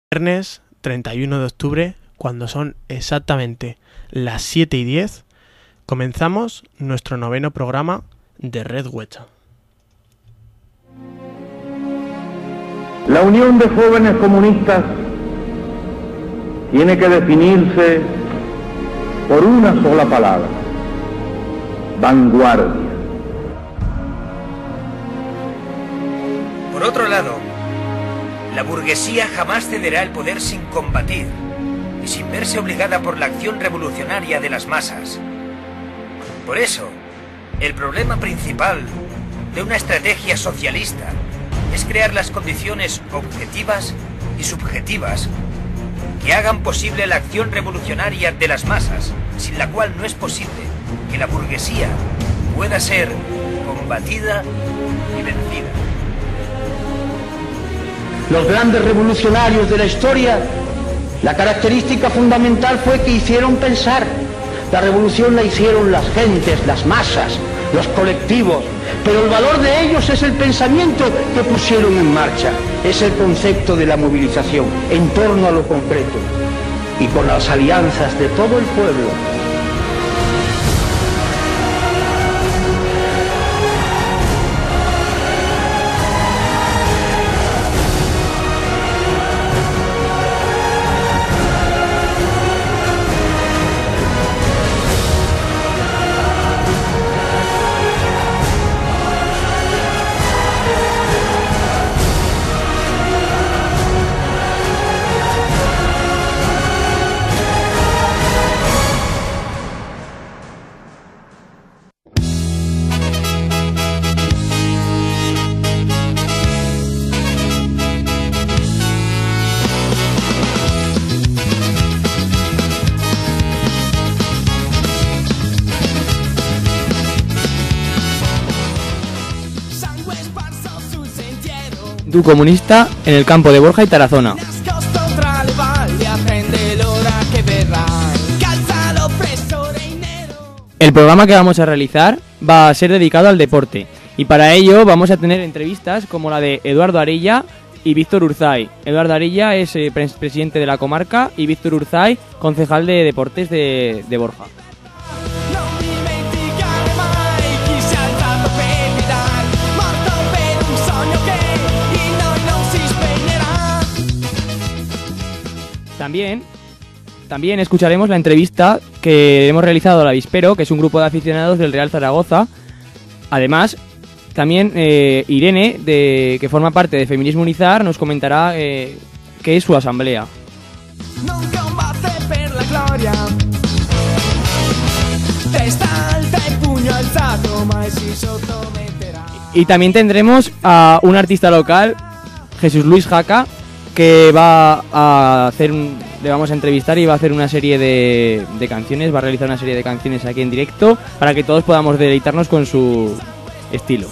Viernes 31 de octubre, cuando son exactamente las 7:10, comenzamos nuestro 9º programa de Red Huecha. La Unión de Jóvenes Comunistas tiene que definirse por una sola palabra: vanguardia. Por otro lado, la burguesía jamás cederá el poder sin combatir y sin verse obligada por la acción revolucionaria de las masas. Por eso, el problema principal de una estrategia socialista es crear las condiciones objetivas y subjetivas que hagan posible la acción revolucionaria de las masas, sin la cual no es posible que la burguesía pueda ser combatida y vencida. Los grandes revolucionarios de la historia, la característica fundamental fue que hicieron pensar. La revolución la hicieron las gentes, las masas, los colectivos, pero el valor de ellos es el pensamiento que pusieron en marcha, es el concepto de la movilización en torno a lo concreto y con las alianzas de todo el pueblo. Du comunista en el campo de Borja y Tarazona. El programa que vamos a realizar va a ser dedicado al deporte y para ello vamos a tener entrevistas como la de Eduardo Arilla y Víctor Urzay. Eduardo Arilla es presidente de la comarca y Víctor Urzay, concejal de deportes de Borja. También escucharemos la entrevista que hemos realizado al Avispero, que es un grupo de aficionados del Real Zaragoza. Además, también Irene, que forma parte de Feminismo Unizar, nos comentará qué es su asamblea. Y también tendremos a un artista local, Jesús Luis Jaca, que le vamos a entrevistar y va a hacer una serie de canciones, va a realizar una serie de canciones aquí en directo para que todos podamos deleitarnos con su estilo.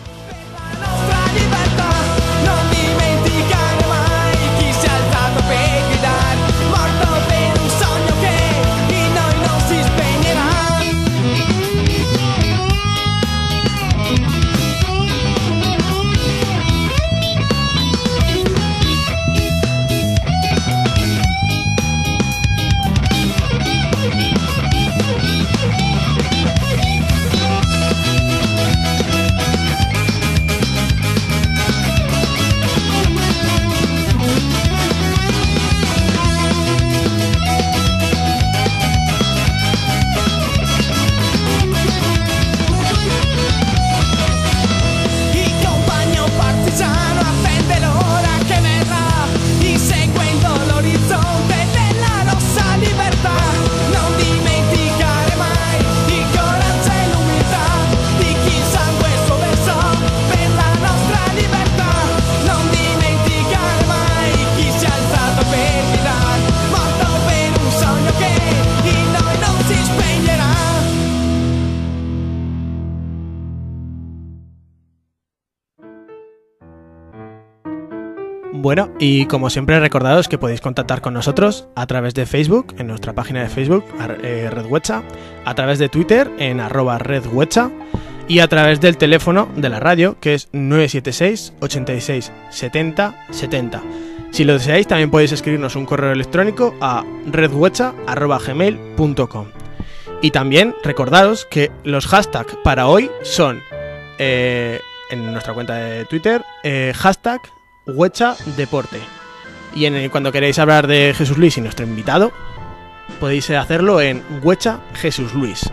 Bueno, y como siempre recordaros que podéis contactar con nosotros a través de Facebook, en nuestra página de Facebook, Red Huecha, a través de Twitter, en @RedHuecha, y a través del teléfono de la radio, que es 976 86 70 70. Si lo deseáis, también podéis escribirnos un correo electrónico a redhuecha@gmail.com. Y también recordaros que los hashtags para hoy son, en nuestra cuenta de Twitter, hashtag #huechadeporte. Y cuando queréis hablar de Jesús Luis y nuestro invitado, podéis hacerlo en Huecha Jesús Luis.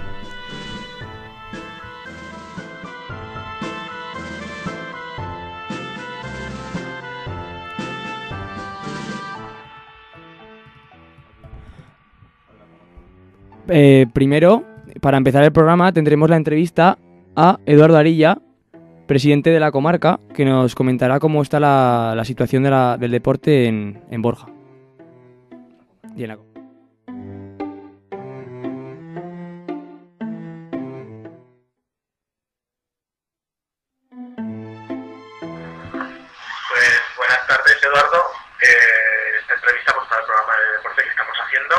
Primero, para empezar el programa, tendremos la entrevista a Eduardo Arilla, presidente de la comarca, que nos comentará cómo está la situación del deporte en Borja. Y en la... Pues buenas tardes, Eduardo. Esta entrevista pues, para el programa de deporte que estamos haciendo.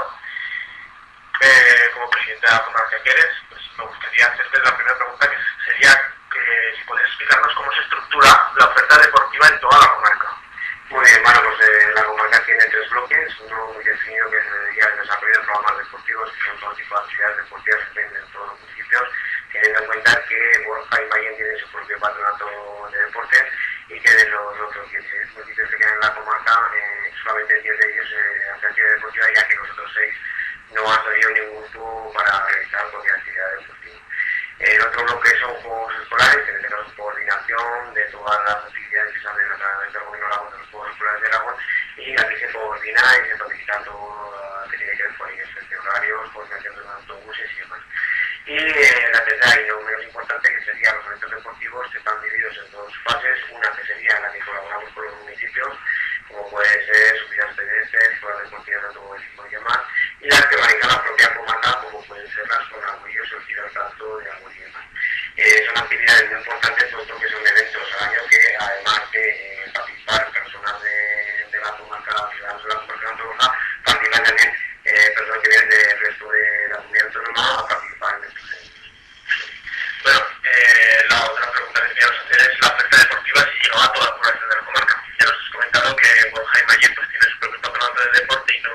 Como presidente de la comarca que eres, pues me gustaría hacerte la primera pregunta, que sería que si puedes explicarnos cómo se estructura la oferta deportiva en toda la comarca. Muy bien, bueno, pues la comarca tiene 3 bloques, uno muy definido que se dedica al desarrollo de programas deportivos, que son todo tipo de actividades deportivas que tienen en todos los municipios, teniendo en cuenta que Borja y Mayén tienen su propio patronato de deportes y que de los otros 16 municipios que quedan en la comarca, solamente 10 de ellos hacen actividad deportiva, ya que los otros 6 no han salido ningún grupo para realizar cualquier actividad deportiva. El otro bloque son juegos escolares, que en este caso es coordinación de todas las actividades que salen a través del gobierno de Aragón, de los juegos escolares de Aragón, y aquí se coordina y se planifica todo lo que tiene que ver con ellos, horarios, coordinación de los autobuses y demás. Y la tercera y no menos importante, que serían los eventos deportivos, que están divididos en 2 fases, una que sería en la que colaboramos con los municipios, como puede ser subidas pedestres, pruebas deportivas de automovilismo y demás, y las que organiza la propia comarca, como pueden ser las sonagüillos, el tiro al salto de agua y demás. Son actividades muy importantes, puesto que son eventos al año que, además de participar personas de la comarca, ciudadanos de la comarca de Andalucía, participan también personas que vienen del resto de la comunidad autónoma a participar en estos eventos. Bueno, la otra pregunta que queríamos hacer es la oferta deportiva si llegó a toda la población de la comarca. Ya nos has comentado que Borja y Mayén pues tiene su propio patronato de deporte y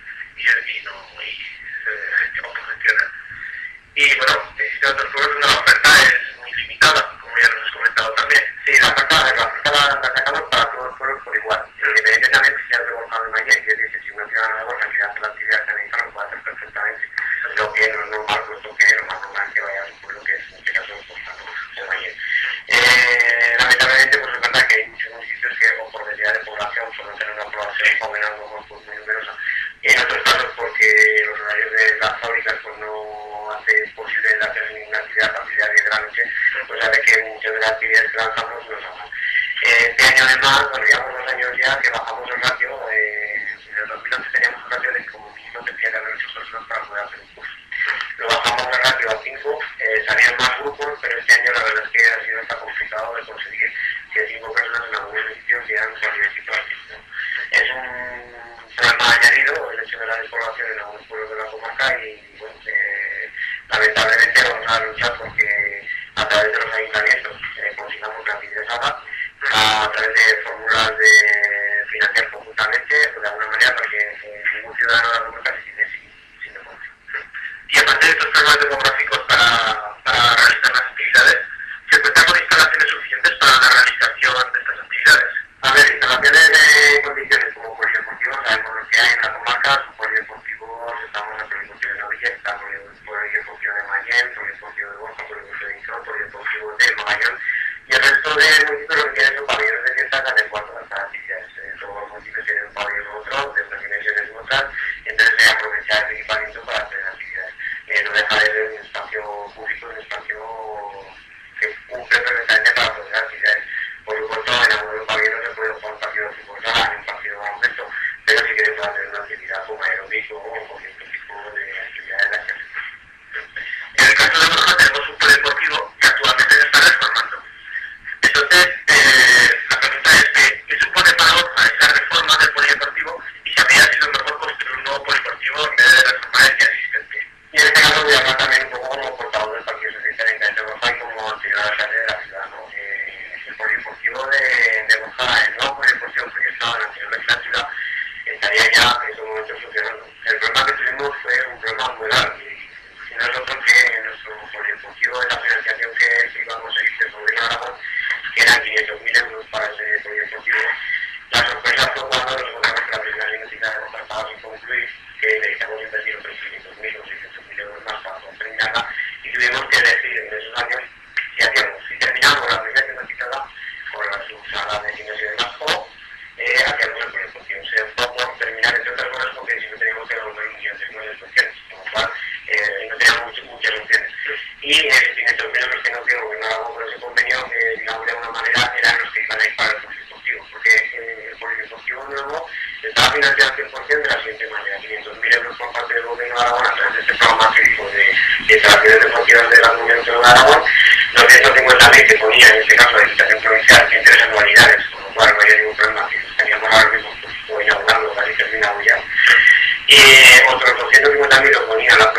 autogestiona. Y bueno, existen otros pueblos donde la oferta es muy limitada, como ya nos has comentado también. Sí, la oferta la sacamos para todos los pueblos por igual. Independientemente si es de Borja o de Mayén, que dice, si una ciudadana de Borja quiere hacer la actividad que necesita, lo puede hacer perfectamente. Lo que no es normal, puesto que lo más normal es que vaya a un pueblo que es, en este caso, Borja o Mayén. Lamentablemente, pues es verdad que hay muchos municipios que, o por densidad de población, por no tener una población joven, a lo mejor pues, muy numerosa, y en otros casos porque los horarios de las fábricas pues no hace posible hacer ninguna actividad a partir de las 10 de la noche, pues sabe que muchas de las actividades que lanzamos no se hacen. Este año además, bueno, llevamos 2 años ya que bajamos el ratio, en el 2011 teníamos un ratio de como mínimo tendría que haber 8 personas para poder hacer un curso. Lo bajamos el ratio a 5, salían más grupos, pero este año la verdad es que ha sido hasta complicado de conseguir que 5 personas en algún municipio quieran cualquier tipo de actividad. Es un problema añadido el hecho de la despoblación en algunos pueblos de la comarca y bueno, lamentablemente vamos a luchar porque a través de los ayuntamientos consigamos que la actividad se haga, a través de fórmulas de financiar conjuntamente, de alguna manera, porque ningún ciudadano de la comarca se tiene sin deporte. Y aparte de estos problemas demográficos para realizar las actividades, ¿se cuenta con instalaciones suficientes para la realización de estas actividades? A ver, instalaciones de condiciones como polideportivos, sabemos lo que hay en la comarca, son polideportivos, estamos en el polideportivo de Novilla, estamos en el polideportivo de Mayén, polideportivo de Borja, polideportivo de Inclán, polideportivo de Magallón, y el resto de municipios lo que tienen son pabellones de fiestas adecuados a estas actividades. Todos los municipios tienen un pabellón u otro, de unas dimensiones u otras, entonces se aprovecha el equipamiento para hacer actividades. No deja de ser un espacio público, un espacio que cumple perfectamente para hacer actividades. Por supuesto, en algunos de los pabellones se puede jugar un partido de fútbol sala, un partido de baloncesto, pero sí que se puede hacer una actividad como aeróbico o cualquier tipo de actividades de acceso. En el caso de Borja tenemos un polideportivo que actualmente se está reformando. Entonces, la pregunta es ¿qué supone para Borja esa reforma del polideportivo y si habría sido mejor construir un nuevo polideportivo en vez de reformar el ya existente? Y en este caso voy a hablar también un poco como portavoz del Partido Socialista de Borja y como anterior alcalde de la ciudad, ¿no? El polideportivo de Borja, el nuevo polideportivo proyectado en la anterior legislatura, momento funcionando. El problema que tuvimos fue un problema muy grave, y no es otro que nuestro polideportivo de la financiación que íbamos a ir del gobierno de Aragón, que eran 500.000 euros para ese polideportivo. La sorpresa fue cuando nos encontramos que la primera limitada de nuestra estaba sin concluir, que necesitamos invertir otros 500.000 o 600.000 euros más para terminarla, y tuvimos que elegir en esos años si terminamos la primera limitada con la subsala de cines y demás, o hacíamos el polideportivo. Se optó por terminar, entre otras cosas, porque si no teníamos que devolver 1.300.000 con lo cual no teníamos muchas opciones. Y 500.000 euros que nos dio el gobierno de Aragón por ese convenio, digamos de alguna manera, eran los que iban a ir para el polideportivo, porque el polideportivo nuevo estaba financiado al 100% de la siguiente manera: 500.000 euros por parte del gobierno de Aragón a través de este programa que dijo de instalaciones deportivas de la Comunidad Autónoma de Aragón, 250.000 que ponía en este caso la Diputación Provincial en 3 anualidades, con lo cual no había ningún problema, que estaríamos ahora mismo pues, inaugurando, casi terminado ya. Y otros 250.000 lo ponía la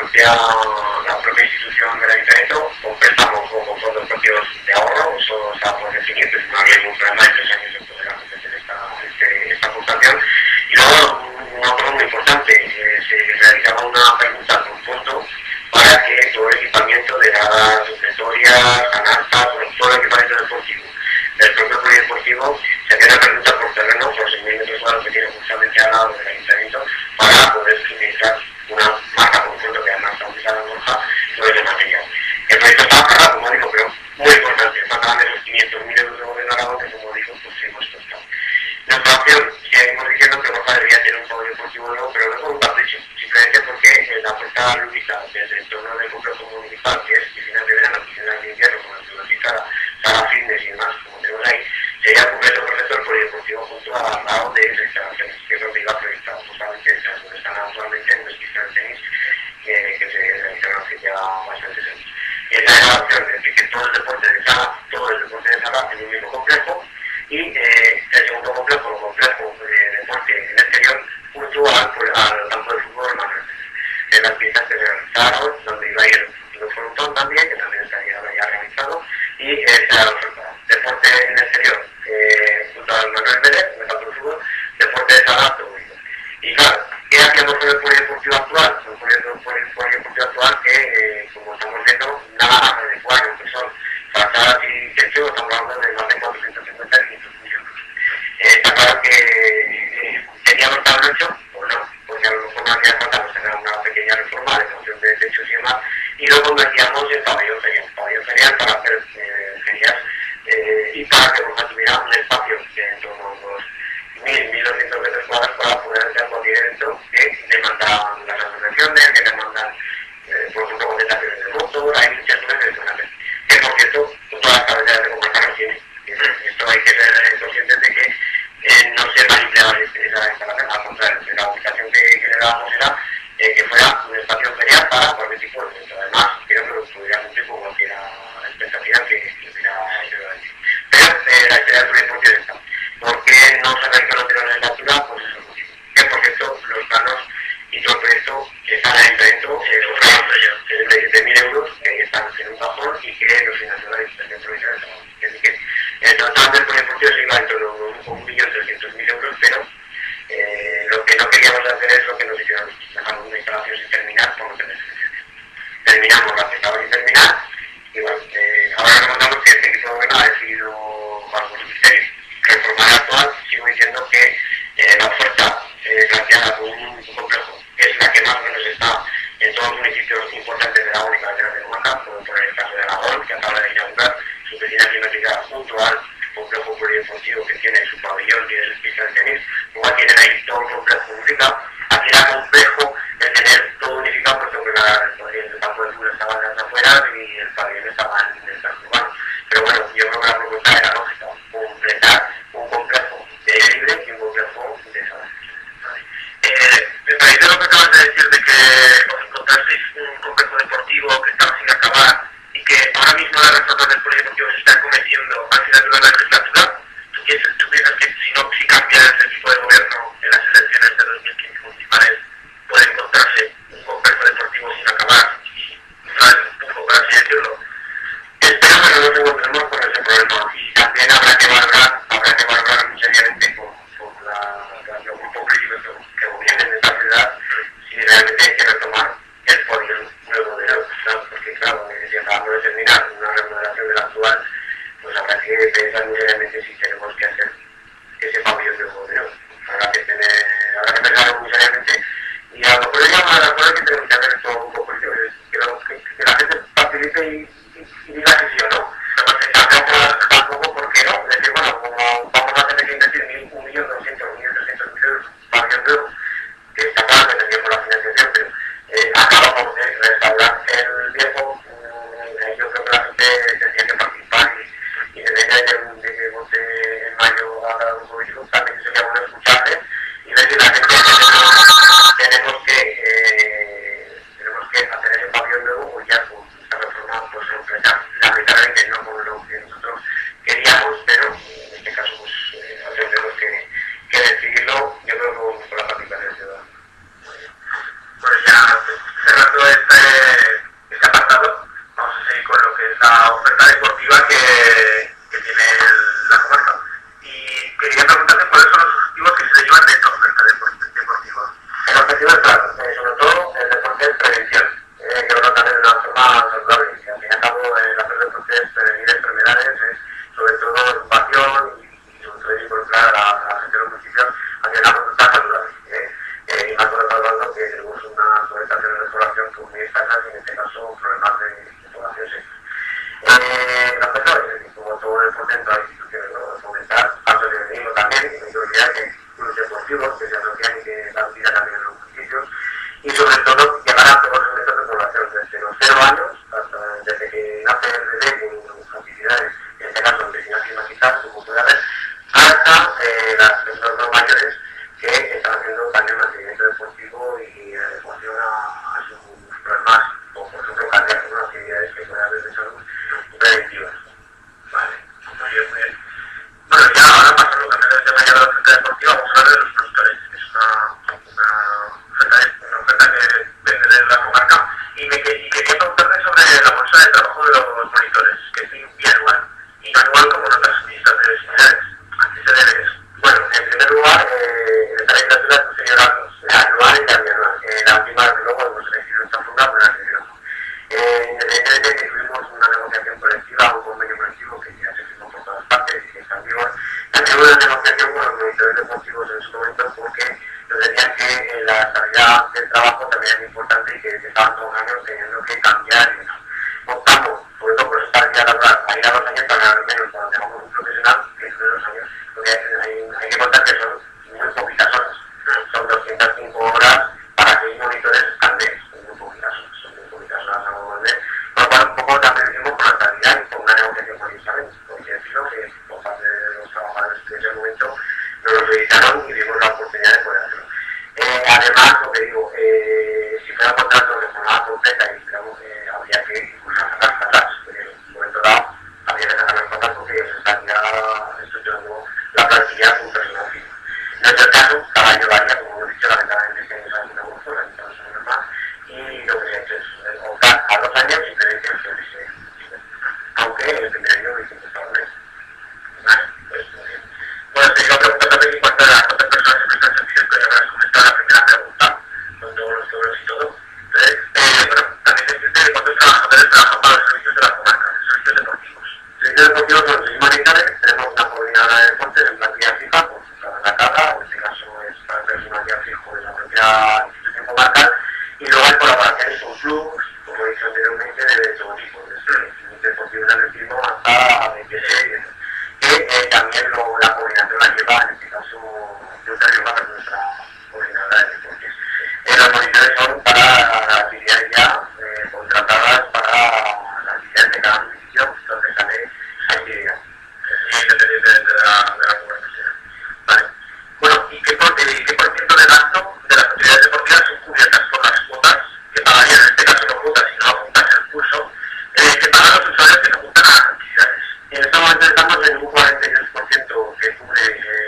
propia institución del ayuntamiento, con préstamos o con fondos propios de ahorro. Eso estaba por definir, pero no había ningún problema en 3 años de poder hacer esta aportación. Y luego, una cosa muy importante, se realizaba una pregunta con fondo para que todo el equipamiento de las supletorias, canastas, todo el equipamiento deportivo del propio polideportivo, se hacía una pregunta por terreno, por 6.000 metros cuadrados que tiene justamente al lado del ayuntamiento, para poder suministrar una marca conjunto que además está utilizada en Borja, todo ese material. El proyecto estaba cerrado, como digo, pero muy importante, faltaban esos 500.000 euros de gobierno Aragón, que como digo, pues hemos costado. Nuestra opción, seguimos diciendo que Borja debería tener un polideportivo nuevo, pero no por un capricho, simplemente porque la apuesta lúdica desde el entorno del complejo municipal, que es piscinas de verano, piscinas de invierno, con la privatizada, sala fitness y demás, como tenemos ahí, sería completo perfecto el polideportivo junto al lado de instalaciones, que es donde iba proyectado, justamente donde están actualmente en las piscinas de tenis, que se realizaron hace ya bastantes años. Esa era la opción, es decir, que todo el deporte de sala en un mismo complejo, y el segundo complejo, el complejo de deporte en el exterior, junto al campo de fútbol Manuel. En las pistas que se realizaron, donde iba a ir el frontón también, que también estaría ya realizado, y esa era la oferta. Deporte en el exterior, junto al Manuel Vélez, en el campo de fútbol, deporte de sala, todo único. Y claro, ¿qué hacíamos con el polideportivo actual? Un polideportivo actual que, como estamos viendo, nada más adecuado, que son fachadas y techo, estamos hablando de más de 450 y 500.000 euros. Está claro que teníamos que haberlo hecho, o no, porque a lo mejor no hacía falta pues, tener una pequeña reforma de función de techos y demás, y lo convertíamos en pabellón ferial para hacer ferias y para que Borja tuviera un espacio de en torno a unos 1.200 metros cuadrados para poder hacer cualquier evento que demandan las asociaciones, que demandan, por ejemplo, concentraciones de motor, hay muchas cosas que demandan. Que por cierto, todas las cabeceras de comarca lo tienen. Esto hay que ser conscientes de que no se manipulaba esa instalación, al contrario, la ubicación que le dábamos era que fuera un espacio ferial para cualquier tipo de evento. Además, creo que lo pudiera cumplir con cualquier expectativa que hubiera hecho. Pero la historia del polideportivo está. ¿Por qué no se realizó la anterior legislatura? Pues eso es el motivo. Que por cierto, los planos y todo el proyecto están en el proyecto, de 1.000 euros, que están en un cajón y que los financió la Diputación Provincial de Salamanca. Es decir, que el total del polideportivo se iba en torno a 1.300.000 euros, pero lo que no queríamos hacer es lo que nos hicieron, dejar una instalación sin terminar por no tener suficiente. Terminamos la que estaba sin terminar, y bueno, ahora recordamos que este equipo de gobierno ha decidido, bajo su criterio, reformar el actual. Sigo diciendo que la oferta planteada por un complejo es la que más o menos está en todos los municipios importantes de la única de comarca, como por el caso de Aragón, que acaba de inaugurar su piscina climatizada junto al complejo polideportivo que tiene su pabellón y el pista de tenis. Luego tienen ahí todo el complejo unificado. Aquí era complejo de tener todo unificado, porque el campo de fútbol estaba en las afueras y el pabellón estaba en el casco urbano. Pero bueno, yo creo que la propuesta era lógica, completar un complejo de aire libre y un complejo de sala. Me parece lo que acabas de decir de que os encontrasteis un complejo deportivo que estaba sin acabar y que ahora mismo la reforma del polideportivo se está cometiendo al final de la legislatura. ¿Tú piensas que si cambia el equipo de gobierno en las elecciones de 2015 municipales puede encontrarse un complejo deportivo sin acabar y un poco, por así decirlo? Espero que no nos encontremos con ese problema, y también habrá que valorar muy seriamente con los grupos políticos que gobiernen esta ciudad la estabilidad del trabajo también es importante y que estaban 2 años teniendo que cambiar y demás. Optamos, sobre todo por esa estabilidad laboral, a ir a 2 años para ganar menos cuando tengamos un profesional que es de 2 años, porque hay que contar que son muy poquitas horas, son 205 horas para 6 monitores al mes, son muy poquitas horas al mes, por lo cual un poco también hicimos por la estabilidad y por una negociación con Isabel, porque decirlo que por parte de los trabajadores que en ese momento nos lo solicitaron y vimos la oportunidad de poder hacerlo. Además, lo que digo, si fuera un contrato de jornada completa y digamos que habría que incluso sacar patas, porque en un momento dado habría que sacar las patas porque se estaría estructurando la plantilla con personal fijo. En nuestro caso, cada llevaría, como hemos dicho, lamentablemente que nos ha quitado mucho, la quitado 2 años más, y lo que se ha hecho es optar a 2 años simplemente que se dice, aunque el primer año lo hicimos para un mes. Vale, pues muy bien. Bueno, te iba a preguntar también en cuanto a las otras personas que prestan servicios, que ya habrás comentado la primera pregunta, con todos los seguros y todo. Entonces, bueno, también decirte de cuántos trabajadores trabajan para los servicios de la comarca, los servicios deportivos. Servicios deportivos son 6 monitores, tenemos una coordinadora de deportes en plantilla fija, por la carga, en este caso es para el personal fijo de la propia institución comarcal, y luego hay colaboraciones con clubes, como he dicho anteriormente, de todo tipo, desde deportivos de atletismo hasta BPC y eso. Que también la coordinación la lleva, en este caso, yo te llevo a nuestra coordinadora de deportes. Los monitores son para las actividades ya contratadas para las actividades de cada municipio, donde sale esa actividad. Es independiente de la coordinación. Vale. Bueno, ¿y qué por ciento de gasto de las actividades deportivas son cubiertas por las cuotas que pagarían, en este caso no cuotas, sino apuntarse al curso, que pagan los usuarios que se apuntan a las actividades? En este momento estamos en un 42% que cubre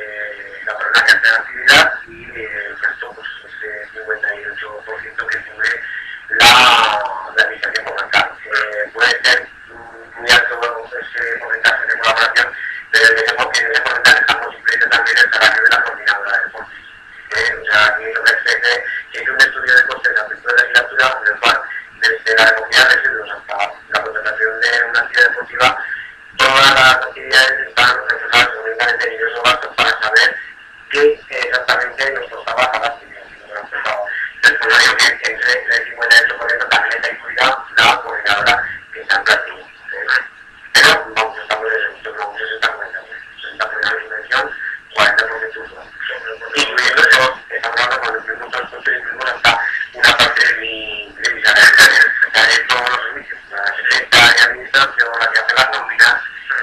la persona que hace la actividad y el resto, pues ese 58% que cubre la administración comarcal. Puede ser muy alto ese porcentaje de colaboración, pero digamos que en ese porcentaje estamos incluyendo también el salario de la coordinadora de deportes. O sea, aquí lo que se hizo un estudio de costes de la apertura de la legislatura, en el cual desde la recogida de residuos hasta la contratación de una actividad deportiva, todas las actividades están reflejadas únicamente en ingresos gastos para saber qué exactamente nos costaba cada actividad. El salario que entre el 58% también está incluida la coordinadora que está en plantilla. Pero vamos, estamos en el 60% de subvención, 40% usuario. Incluyendo eso, estamos hablando cuando incluimos todos los costos, incluimos hasta una parte de mi salario, o sea, de todos los servicios, la secreta y administración, la que hace las nóminas.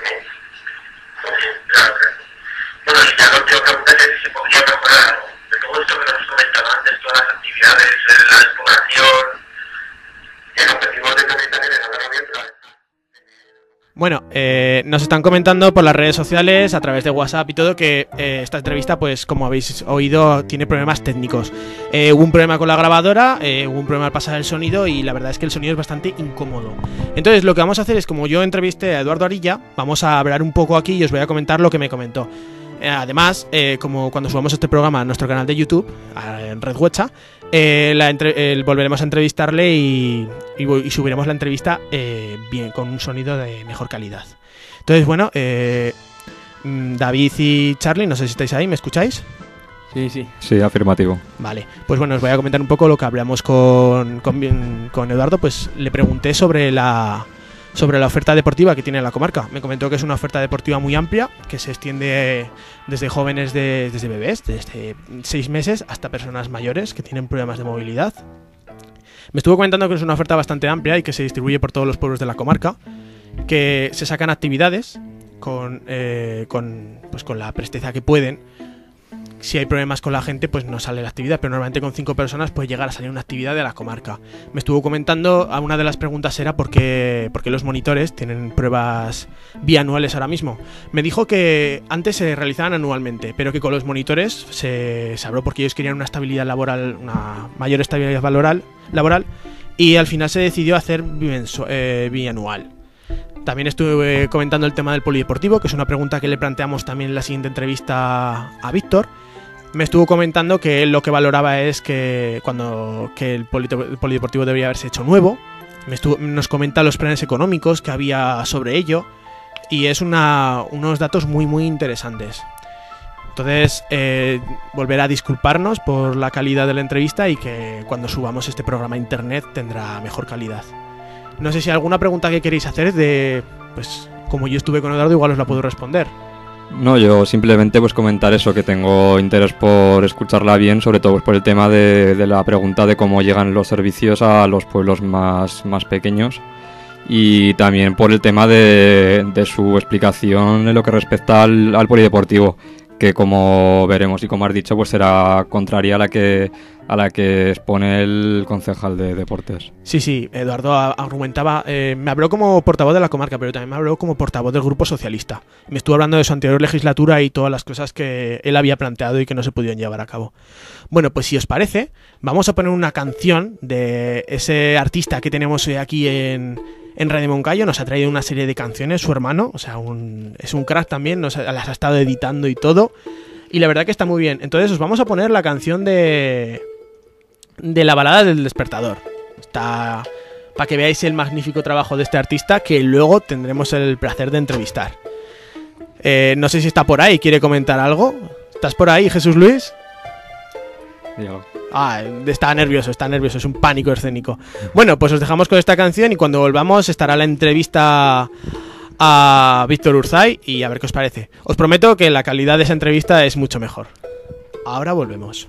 Claro. Bueno, y ya lo que quiero preguntar es si se podría mejorar algo de todo esto que nos comentaba antes, todas las actividades, la exploración. El objetivo de también es hablar bien, pero... Bueno, nos están comentando por las redes sociales, a través de WhatsApp y todo, que esta entrevista, pues como habéis oído, tiene problemas técnicos. Hubo un problema con la grabadora, hubo un problema al pasar el sonido y la verdad es que el sonido es bastante incómodo. Entonces lo que vamos a hacer es, como yo entrevisté a Eduardo Arilla, vamos a hablar un poco aquí y os voy a comentar lo que me comentó. Además, como cuando subamos este programa a nuestro canal de YouTube, en Red Huecha, volveremos a entrevistarle y subiremos la entrevista bien, con un sonido de mejor calidad. Entonces, bueno, David y Charlie, no sé si estáis ahí, ¿me escucháis? Sí, sí. Sí, afirmativo. Vale, pues bueno, os voy a comentar un poco lo que hablamos con Eduardo. Pues le pregunté sobre la oferta deportiva que tiene la comarca. Me comentó que es una oferta deportiva muy amplia, que se extiende desde jóvenes, desde bebés, desde 6 meses, hasta personas mayores que tienen problemas de movilidad. Me estuvo comentando que es una oferta bastante amplia y que se distribuye por todos los pueblos de la comarca, que se sacan actividades con la presteza que pueden. Si hay problemas con la gente, pues no sale la actividad, pero normalmente con 5 personas puede llegar a salir una actividad de la comarca. Me estuvo comentando, una de las preguntas era por qué los monitores tienen pruebas bianuales ahora mismo. Me dijo que antes se realizaban anualmente, pero que con los monitores se habló porque ellos querían una estabilidad laboral, una mayor estabilidad laboral, y al final se decidió hacer bianual. También estuve comentando el tema del polideportivo, que es una pregunta que le planteamos también en la siguiente entrevista a Víctor. Me estuvo comentando que él lo que valoraba es que el polideportivo debería haberse hecho nuevo. Nos comenta los planes económicos que había sobre ello y es unos datos muy muy interesantes. Entonces, volver a disculparnos por la calidad de la entrevista y que cuando subamos este programa a internet tendrá mejor calidad. No sé si hay alguna pregunta que queréis hacer pues como yo estuve con Eduardo, igual os la puedo responder. No, yo simplemente pues comentar eso, que tengo interés por escucharla bien, sobre todo pues, por el tema de la pregunta de cómo llegan los servicios a los pueblos más pequeños, y también por el tema de su explicación en lo que respecta al polideportivo, que como veremos y como has dicho, pues será contraria a la que expone el concejal de deportes. Sí, Eduardo argumentaba, me habló como portavoz de la comarca, pero también me habló como portavoz del Grupo Socialista. Me estuvo hablando de su anterior legislatura y todas las cosas que él había planteado y que no se pudieron llevar a cabo. Bueno, pues si os parece, vamos a poner una canción de ese artista que tenemos aquí en Radio Moncayo. Nos ha traído una serie de canciones, su hermano, o sea, es un crack también, las ha estado editando y todo, y la verdad que está muy bien. Entonces os vamos a poner la canción de la balada del despertador. Está para que veáis el magnífico trabajo de este artista, que luego tendremos el placer de entrevistar. No sé si está por ahí, ¿quiere comentar algo? ¿Estás por ahí, Jesús Luis? Dígalo. Está nervioso, es un pánico escénico. Bueno, pues os dejamos con esta canción y cuando volvamos estará la entrevista a Víctor Urzay y a ver qué os parece. Os prometo que la calidad de esa entrevista es mucho mejor. Ahora volvemos.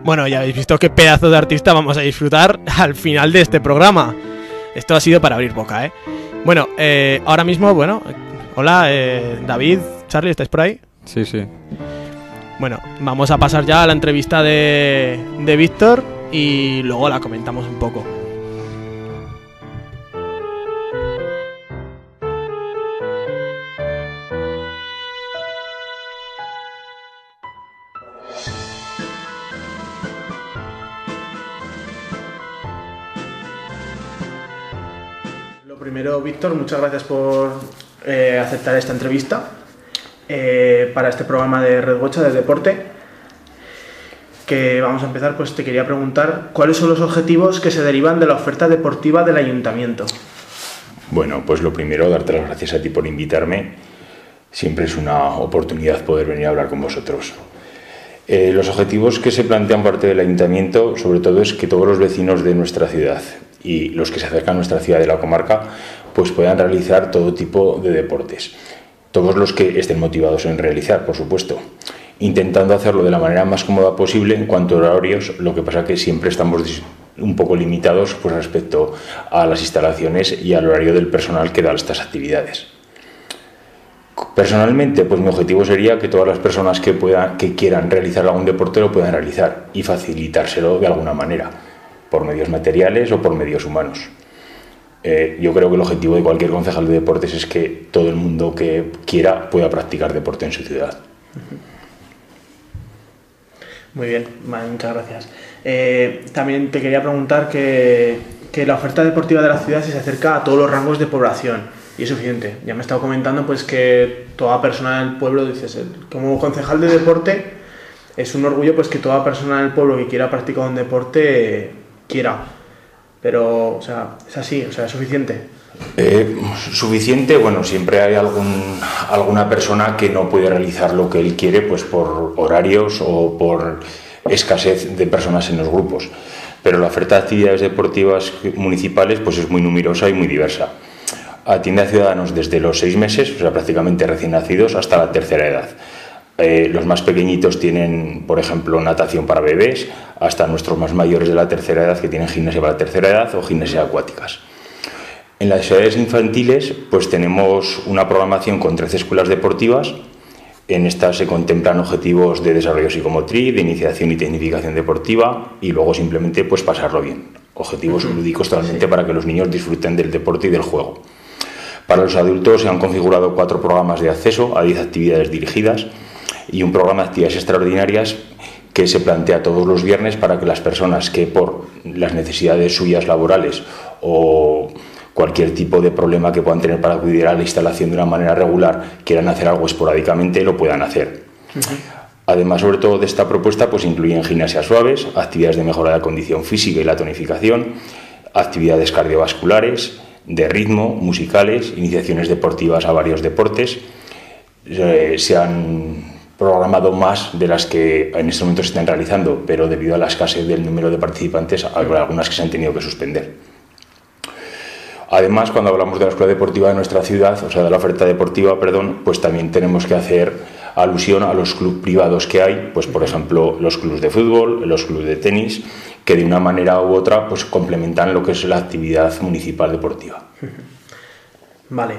Bueno, ya habéis visto qué pedazo de artista vamos a disfrutar al final de este programa. Esto ha sido para abrir boca, ¿eh? Bueno, ahora mismo, bueno, hola, David, Charlie, ¿estáis por ahí? Sí, sí. Bueno, vamos a pasar ya a la entrevista de Víctor y luego la comentamos un poco. Lo primero, Víctor, muchas gracias por aceptar esta entrevista para este programa de Red Huecha de deporte. Que vamos a empezar, pues te quería preguntar ¿cuáles son los objetivos que se derivan de la oferta deportiva del ayuntamiento? Bueno, pues lo primero, darte las gracias a ti por invitarme. Siempre es una oportunidad poder venir a hablar con vosotros. Los objetivos que se plantean parte del ayuntamiento, sobre todo, es que todos los vecinos de nuestra ciudad y los que se acercan a nuestra ciudad de la comarca, pues puedan realizar todo tipo de deportes. Todos los que estén motivados en realizar, por supuesto, intentando hacerlo de la manera más cómoda posible en cuanto a horarios, lo que pasa que siempre estamos un poco limitados pues, respecto a las instalaciones y al horario del personal que da estas actividades. Personalmente, pues mi objetivo sería que todas las personas que quieran realizar algún deporte lo puedan realizar y facilitárselo de alguna manera, por medios materiales o por medios humanos. Yo creo que el objetivo de cualquier concejal de deportes es que todo el mundo que quiera pueda practicar deporte en su ciudad. Muy bien, vale, muchas gracias. También te quería preguntar que la oferta deportiva de la ciudad se acerca a todos los rangos de población y es suficiente. Ya me he estado comentando pues que toda persona del pueblo, dices, como concejal de deporte, es un orgullo pues que toda persona del pueblo que quiera practicar un deporte quiera. Pero, o sea, es así, o sea, es suficiente. Suficiente, bueno, siempre hay alguna persona que no puede realizar lo que él quiere, pues por horarios o por escasez de personas en los grupos. Pero la oferta de actividades deportivas municipales pues es muy numerosa y muy diversa. Atiende a ciudadanos desde los 6 meses, o sea, prácticamente recién nacidos, hasta la tercera edad. Los más pequeñitos tienen, por ejemplo, natación para bebés, hasta nuestros más mayores de la tercera edad que tienen gimnasia para la tercera edad o gimnasia acuáticas. En las edades infantiles pues tenemos una programación con 13 escuelas deportivas. En estas se contemplan objetivos de desarrollo psicomotriz, de iniciación y tecnificación deportiva y luego simplemente pues pasarlo bien. Objetivos lúdicos totalmente para que los niños disfruten del deporte y del juego. Para los adultos se han configurado 4 programas de acceso a 10 actividades dirigidas y un programa de actividades extraordinarias que se plantea todos los viernes para que las personas que por las necesidades suyas laborales o cualquier tipo de problema que puedan tener para acudir a la instalación de una manera regular, quieran hacer algo esporádicamente, lo puedan hacer. Además, sobre todo de esta propuesta, pues incluyen gimnasias suaves, actividades de mejora de la condición física y la tonificación, actividades cardiovasculares, de ritmo, musicales, iniciaciones deportivas a varios deportes. Se han programado más de las que en este momento se están realizando, pero debido a la escasez del número de participantes, hay algunas que se han tenido que suspender. Además, cuando hablamos de la escuela deportiva de nuestra ciudad, o sea, de la oferta deportiva, perdón, pues también tenemos que hacer alusión a los clubes privados que hay, pues por ejemplo, los clubes de fútbol, los clubes de tenis, que de una manera u otra pues complementan lo que es la actividad municipal deportiva. Vale.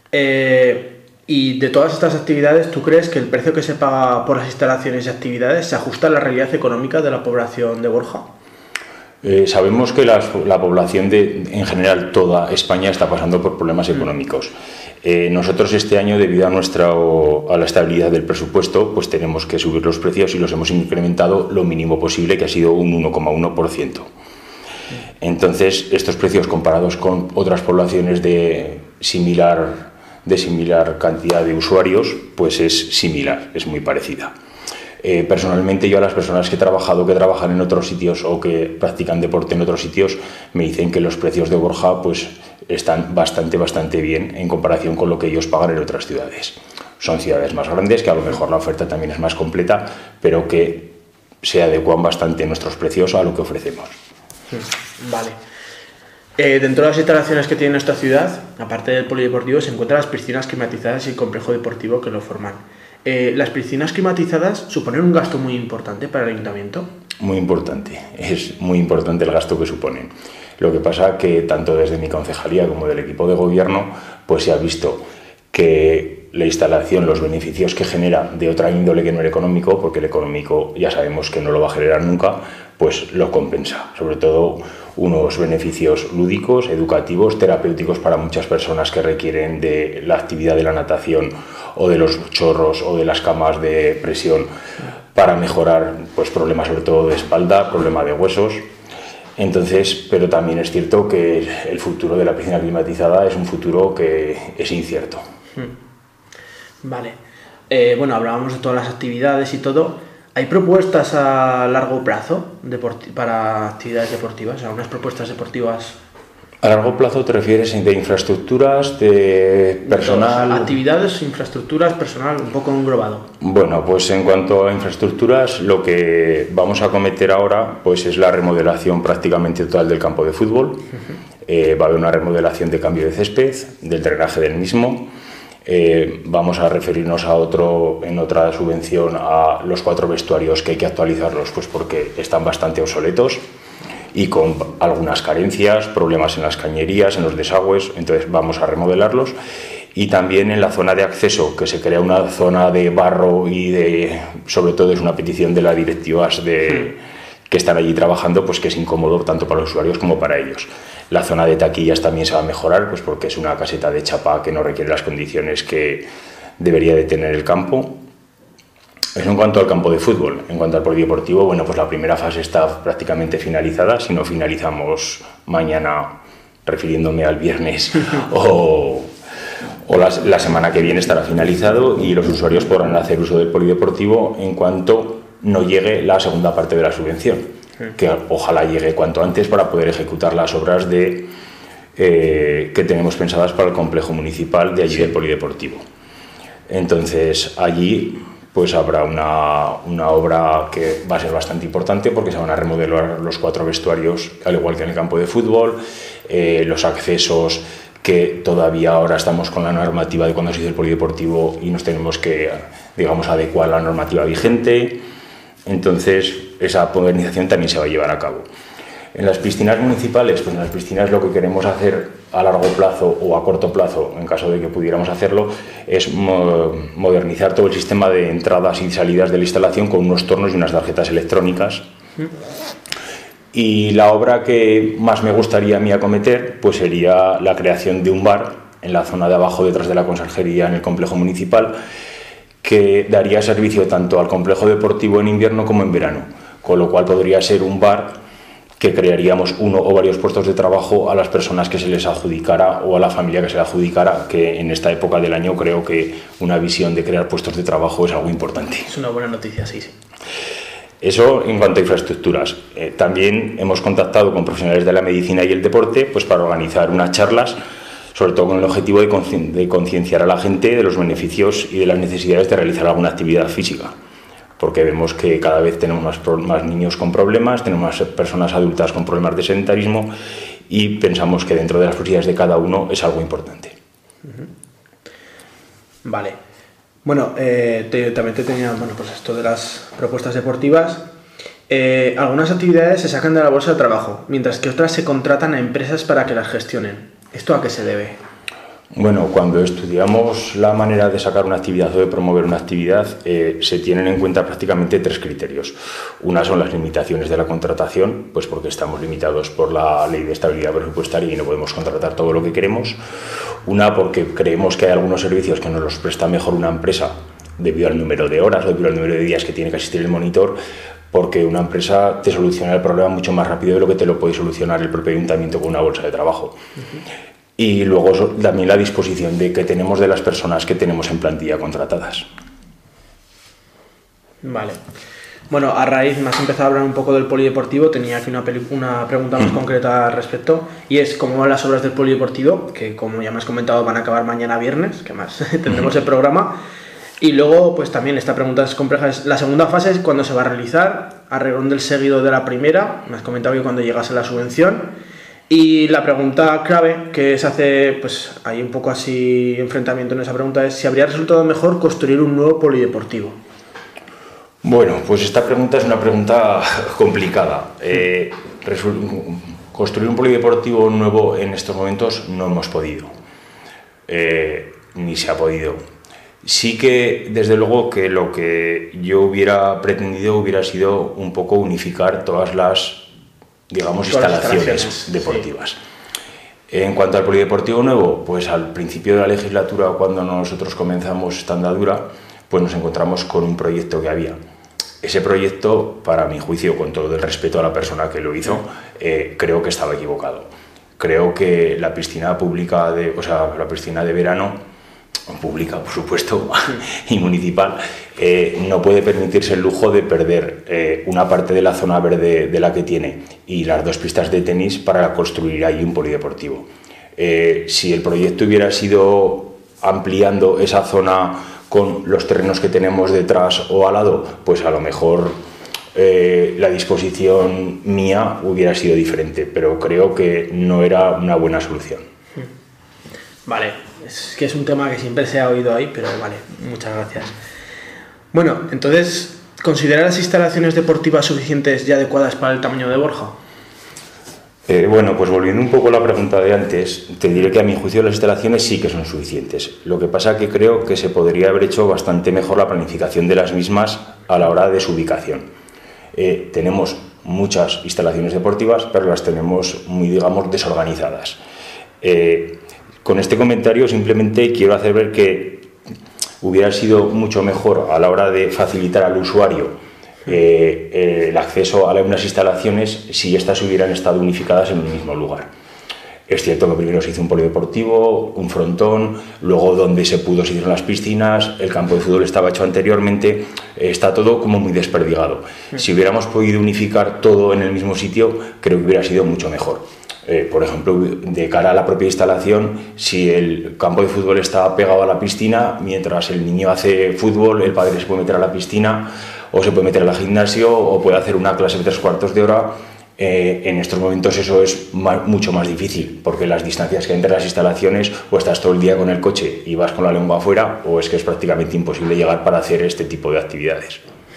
Y de todas estas actividades, ¿tú crees que el precio que se paga por las instalaciones y actividades se ajusta a la realidad económica de la población de Borja? Sabemos que la población en general, toda España, está pasando por problemas económicos. Nosotros este año, debido a la estabilidad del presupuesto, pues tenemos que subir los precios y los hemos incrementado lo mínimo posible, que ha sido un 1,1%. Entonces, estos precios comparados con otras poblaciones de similar cantidad de usuarios, pues es similar, es muy parecida. Personalmente, yo a las personas que trabajan en otros sitios o que practican deporte en otros sitios, me dicen que los precios de Borja pues están bastante bien en comparación con lo que ellos pagan en otras ciudades. Son ciudades más grandes, que a lo mejor la oferta también es más completa, pero que se adecuan bastante nuestros precios a lo que ofrecemos. Vale. Dentro de las instalaciones que tiene nuestra ciudad, aparte del polideportivo, se encuentran las piscinas climatizadas y el complejo deportivo que lo forman. ¿Las piscinas climatizadas suponen un gasto muy importante para el ayuntamiento? muy importante, es muy importante el gasto que suponen. Lo que pasa que tanto desde mi concejalía como del equipo de gobierno, pues se ha visto que la instalación, los beneficios que genera de otra índole que no el económico, porque el económico ya sabemos que no lo va a generar nunca, pues lo compensa. Sobre todo unos beneficios lúdicos, educativos, terapéuticos para muchas personas que requieren de la actividad de la natación o de los chorros o de las camas de presión para mejorar pues problemas sobre todo de espalda, problemas de huesos. Entonces, pero también es cierto que el futuro de la piscina climatizada es un futuro que es incierto. Vale. Bueno, hablábamos de todas las actividades y todo. ¿Hay propuestas a largo plazo para actividades deportivas? ¿Algunas propuestas deportivas? ¿A largo plazo te refieres de infraestructuras, de personal? Actividades, infraestructuras, personal, un poco englobado. Bueno, pues en cuanto a infraestructuras, lo que vamos a acometer ahora pues es la remodelación prácticamente total del campo de fútbol. Va a haber una remodelación de cambio de césped, del drenaje del mismo. Vamos a referirnos en otra subvención a los 4 vestuarios que hay que actualizarlos pues porque están bastante obsoletos y con algunas carencias, problemas en las cañerías, en los desagües, entonces vamos a remodelarlos. Y también en la zona de acceso, que se crea una zona de barro y sobre todo es una petición de las directivas que están allí trabajando, pues que es incómodo tanto para los usuarios como para ellos. La zona de taquillas también se va a mejorar, pues porque es una caseta de chapa que no requiere las condiciones que debería de tener el campo. Eso en cuanto al campo de fútbol. En cuanto al polideportivo, bueno, pues la primera fase está prácticamente finalizada. Si no finalizamos mañana, refiriéndome al viernes, o la semana que viene estará finalizado y los usuarios podrán hacer uso del polideportivo en cuanto no llegue la segunda parte de la subvención, que ojalá llegue cuanto antes para poder ejecutar las obras que tenemos pensadas para el complejo municipal de allí del polideportivo. Entonces allí pues habrá una obra que va a ser bastante importante porque se van a remodelar los 4 vestuarios, al igual que en el campo de fútbol, los accesos, que todavía ahora estamos con la normativa de cuando se hizo el polideportivo y nos tenemos que, digamos, adecuar a la normativa vigente. Entonces esa modernización también se va a llevar a cabo. En las piscinas municipales, pues en las piscinas lo que queremos hacer a largo plazo o a corto plazo, en caso de que pudiéramos hacerlo, es modernizar todo el sistema de entradas y salidas de la instalación con unos tornos y unas tarjetas electrónicas. Y la obra que más me gustaría a mí acometer pues sería la creación de un bar en la zona de abajo detrás de la conserjería en el complejo municipal, que daría servicio tanto al complejo deportivo en invierno como en verano, con lo cual podría ser un bar que crearíamos uno o varios puestos de trabajo a las personas que se les adjudicara o a la familia que se le adjudicara, que en esta época del año creo que una visión de crear puestos de trabajo es algo importante. Es una buena noticia, sí. Eso en cuanto a infraestructuras. También hemos contactado con profesionales de la medicina y el deporte pues para organizar unas charlas, sobre todo con el objetivo de concienciar a la gente de los beneficios y de las necesidades de realizar alguna actividad física, porque vemos que cada vez tenemos más niños con problemas, tenemos más personas adultas con problemas de sedentarismo y pensamos que dentro de las posibilidades de cada uno es algo importante. Vale. Bueno, también te tenía, bueno, pues esto de las propuestas deportivas. Algunas actividades se sacan de la bolsa de trabajo, mientras que otras se contratan a empresas para que las gestionen. ¿Esto a qué se debe? Bueno, cuando estudiamos la manera de sacar una actividad o de promover una actividad, se tienen en cuenta prácticamente 3 criterios. Una son las limitaciones de la contratación, pues porque estamos limitados por la Ley de Estabilidad Presupuestaria y no podemos contratar todo lo que queremos. Una, porque creemos que hay algunos servicios que nos los presta mejor una empresa debido al número de horas o debido al número de días que tiene que asistir el monitor, porque una empresa te soluciona el problema mucho más rápido de lo que te lo puede solucionar el propio ayuntamiento con una bolsa de trabajo. Y luego también la disposición que tenemos de las personas que tenemos en plantilla contratadas. Vale. Bueno, a raíz, me has empezado a hablar un poco del polideportivo, tenía aquí una pregunta más concreta al respecto, y es cómo van las obras del polideportivo, que como ya me has comentado van a acabar mañana viernes, que más tendremos el programa. Y luego, pues también esta pregunta es compleja. La segunda fase es cuándo se va a realizar, a renglón del seguido de la primera, me has comentado que cuando llegase la subvención. Y la pregunta clave que se hace, pues hay un poco así enfrentamiento en esa pregunta, es si habría resultado mejor construir un nuevo polideportivo. Bueno, pues esta pregunta es una pregunta complicada. Construir un polideportivo nuevo en estos momentos no hemos podido, ni se ha podido. Sí que, desde luego, que lo que yo hubiera pretendido hubiera sido un poco unificar todas las, digamos, instalaciones deportivas. En cuanto al polideportivo nuevo, pues al principio de la legislatura, cuando nosotros comenzamos esta andadura, pues nos encontramos con un proyecto que había. Ese proyecto, para mi juicio, con todo el respeto a la persona que lo hizo, creo que estaba equivocado. Creo que la piscina pública, la piscina de verano, pública por supuesto, y municipal, no puede permitirse el lujo de perder una parte de la zona verde de la que tiene y las 2 pistas de tenis para construir ahí un polideportivo. Si el proyecto hubiera sido ampliando esa zona con los terrenos que tenemos detrás o al lado, pues a lo mejor la disposición mía hubiera sido diferente, pero creo que no era una buena solución. Vale, es que es un tema que siempre se ha oído ahí, pero vale, muchas gracias. Bueno, entonces, ¿considera las instalaciones deportivas suficientes y adecuadas para el tamaño de Borja? Bueno, pues volviendo un poco a la pregunta de antes, te diré que a mi juicio las instalaciones sí que son suficientes. Lo que pasa que creo que se podría haber hecho bastante mejor la planificación de las mismas a la hora de su ubicación. Tenemos muchas instalaciones deportivas, pero las tenemos muy, digamos, desorganizadas. Con este comentario simplemente quiero hacer ver que hubiera sido mucho mejor a la hora de facilitar al usuario el acceso a unas instalaciones si éstas hubieran estado unificadas en un mismo lugar. Es cierto que primero se hizo un polideportivo, un frontón, luego donde se pudo se hicieron las piscinas, el campo de fútbol estaba hecho anteriormente, está todo como muy desperdigado. Si hubiéramos podido unificar todo en el mismo sitio, creo que hubiera sido mucho mejor. Por ejemplo, de cara a la propia instalación, si el campo de fútbol está pegado a la piscina, mientras el niño hace fútbol, el padre se puede meter a la piscina o se puede meter al gimnasio o puede hacer una clase de 3/4 de hora. En estos momentos eso es mucho más difícil, porque las distancias que hay entre las instalaciones, o estás todo el día con el coche y vas con la lengua afuera, o es que es prácticamente imposible llegar para hacer este tipo de actividades.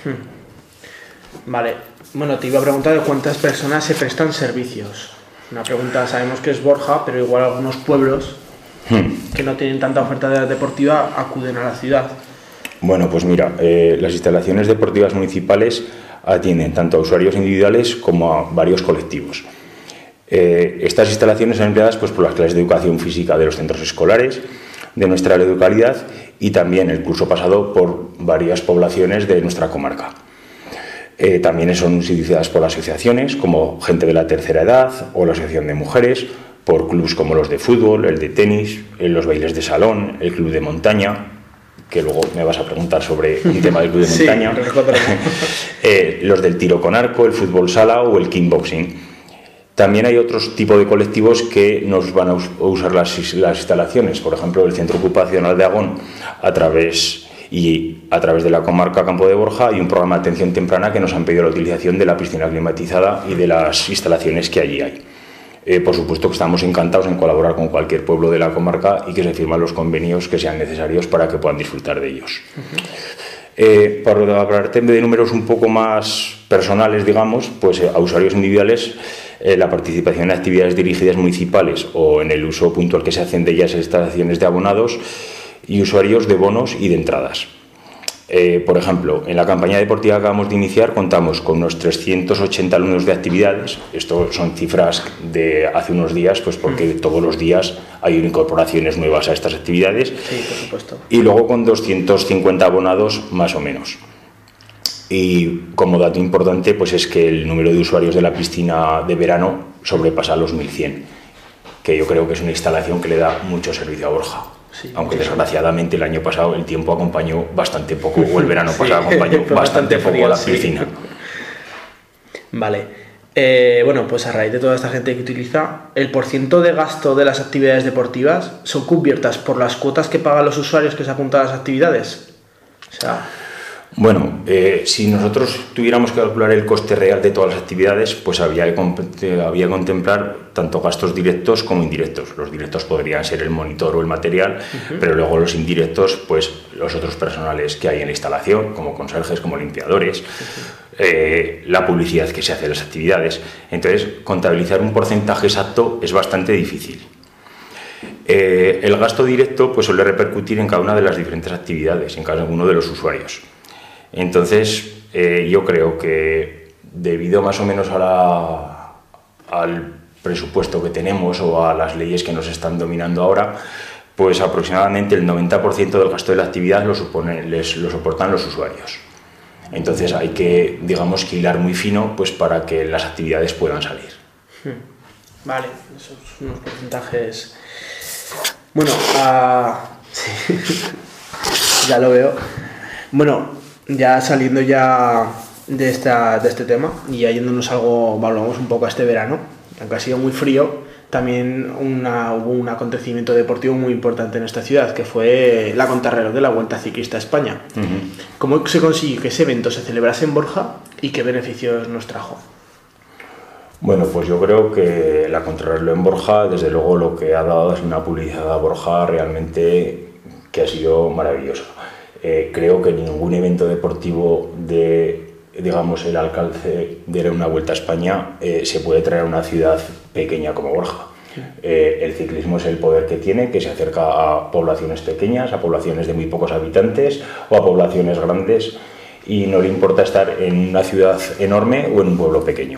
Vale, bueno, te iba a preguntar de cuántas personas se prestan servicios. Una pregunta, sabemos que es Borja, pero igual algunos pueblos que no tienen tanta oferta deportiva acuden a la ciudad. Bueno, pues mira, las instalaciones deportivas municipales atienden tanto a usuarios individuales como a varios colectivos. Estas instalaciones son empleadas pues, por las clases de educación física de los centros escolares de nuestra localidad y también el curso pasado por varias poblaciones de nuestra comarca. También son utilizadas por asociaciones como Gente de la Tercera Edad o la Asociación de Mujeres, por clubes como los de fútbol, el de tenis, los bailes de salón, el club de montaña, que luego me vas a preguntar sobre un tema del club de montaña, los del tiro con arco, el fútbol sala o el kickboxing. También hay otros tipos de colectivos que nos van a usar las instalaciones, por ejemplo el Centro Ocupacional de Agón a través de la comarca Campo de Borja y un programa de atención temprana que nos han pedido la utilización de la piscina climatizada y de las instalaciones que allí hay. Por supuesto que estamos encantados en colaborar con cualquier pueblo de la comarca y que se firman los convenios que sean necesarios para que puedan disfrutar de ellos. Para hablarte de números un poco más personales, digamos, pues a usuarios individuales, la participación en actividades dirigidas municipales o en el uso puntual que se hacen de ellas en instalaciones de abonados y usuarios de bonos y de entradas. Por ejemplo, en la campaña deportiva que acabamos de iniciar contamos con unos 380 alumnos de actividades. Esto son cifras de hace unos días, pues porque todos los días hay incorporaciones nuevas a estas actividades. Sí, por supuesto. Y luego con 250 abonados más o menos. Y como dato importante, pues es que el número de usuarios de la piscina de verano sobrepasa los 1100, que yo creo que es una instalación que le da mucho servicio a Borja. Sí, aunque desgraciadamente el año pasado el tiempo acompañó bastante poco, o el verano pasado acompañó bastante poco a la piscina. Sí. Vale. Bueno, pues a raíz de toda esta gente que utiliza, ¿el % de gasto de las actividades deportivas son cubiertas por las cuotas que pagan los usuarios que se apuntan a las actividades? O sea... Bueno, si nosotros tuviéramos que calcular el coste real de todas las actividades, pues había que contemplar tanto gastos directos como indirectos. Los directos podrían ser el monitor o el material, pero luego los indirectos, pues los otros personales que hay en la instalación, como conserjes, como limpiadores, la publicidad que se hace de las actividades. Entonces, contabilizar un porcentaje exacto es bastante difícil. El gasto directo pues suele repercutir en cada una de las diferentes actividades, en cada uno de los usuarios. Entonces, yo creo que debido más o menos al presupuesto que tenemos o a las leyes que nos están dominando ahora, pues aproximadamente el 90% del gasto de la actividad lo soportan los usuarios. Entonces hay que, digamos, que hilar muy fino pues para que las actividades puedan salir. Vale, esos son unos porcentajes. Bueno, sí. Ya lo veo. Bueno, ya saliendo ya de este tema y ya yéndonos volvamos un poco a este verano, aunque ha sido muy frío, también hubo un acontecimiento deportivo muy importante en esta ciudad, que fue la contrarreloj de la Vuelta Ciclista a España. ¿Cómo se consiguió que ese evento se celebrase en Borja y qué beneficios nos trajo? Bueno, pues yo creo que la contrarreloj en Borja, desde luego lo que ha dado es una publicidad a Borja realmente que ha sido maravillosa. Creo que ningún evento deportivo de, digamos, el alcance de una Vuelta a España se puede traer a una ciudad pequeña como Borja. El ciclismo es el poder que tiene, que se acerca a poblaciones pequeñas, a poblaciones de muy pocos habitantes o a poblaciones grandes, y no le importa estar en una ciudad enorme o en un pueblo pequeño.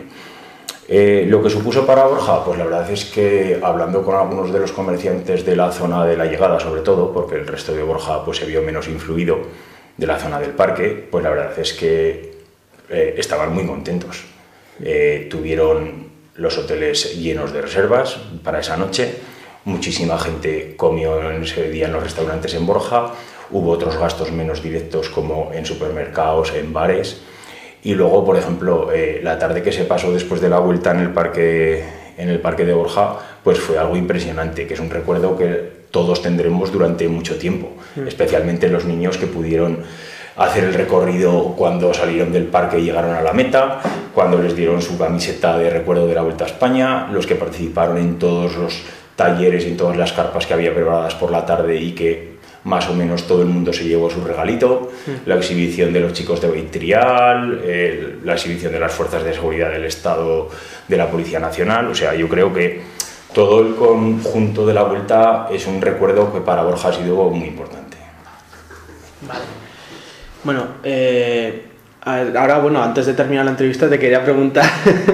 Lo que supuso para Borja, pues la verdad es que hablando con algunos de los comerciantes de la zona de la llegada, sobre todo, porque el resto de Borja pues se vio menos influido de la zona del parque, pues la verdad es que estaban muy contentos. Tuvieron los hoteles llenos de reservas para esa noche, muchísima gente comió en ese día en los restaurantes en Borja, hubo otros gastos menos directos como en supermercados, en bares. Y luego, por ejemplo, la tarde que se pasó después de la vuelta en el parque de Borja, pues fue algo impresionante, que es un recuerdo que todos tendremos durante mucho tiempo, especialmente los niños que pudieron hacer el recorrido cuando salieron del parque y llegaron a la meta, cuando les dieron su camiseta de recuerdo de la Vuelta a España, los que participaron en todos los talleres y en todas las carpas que había preparadas por la tarde y que más o menos todo el mundo se llevó su regalito, la exhibición de los chicos de Trial, la exhibición de las fuerzas de seguridad del Estado, de la Policía Nacional. O sea, yo creo que todo el conjunto de la Vuelta es un recuerdo que para Borja ha sido muy importante. Vale. Bueno, ahora, antes de terminar la entrevista te quería preguntar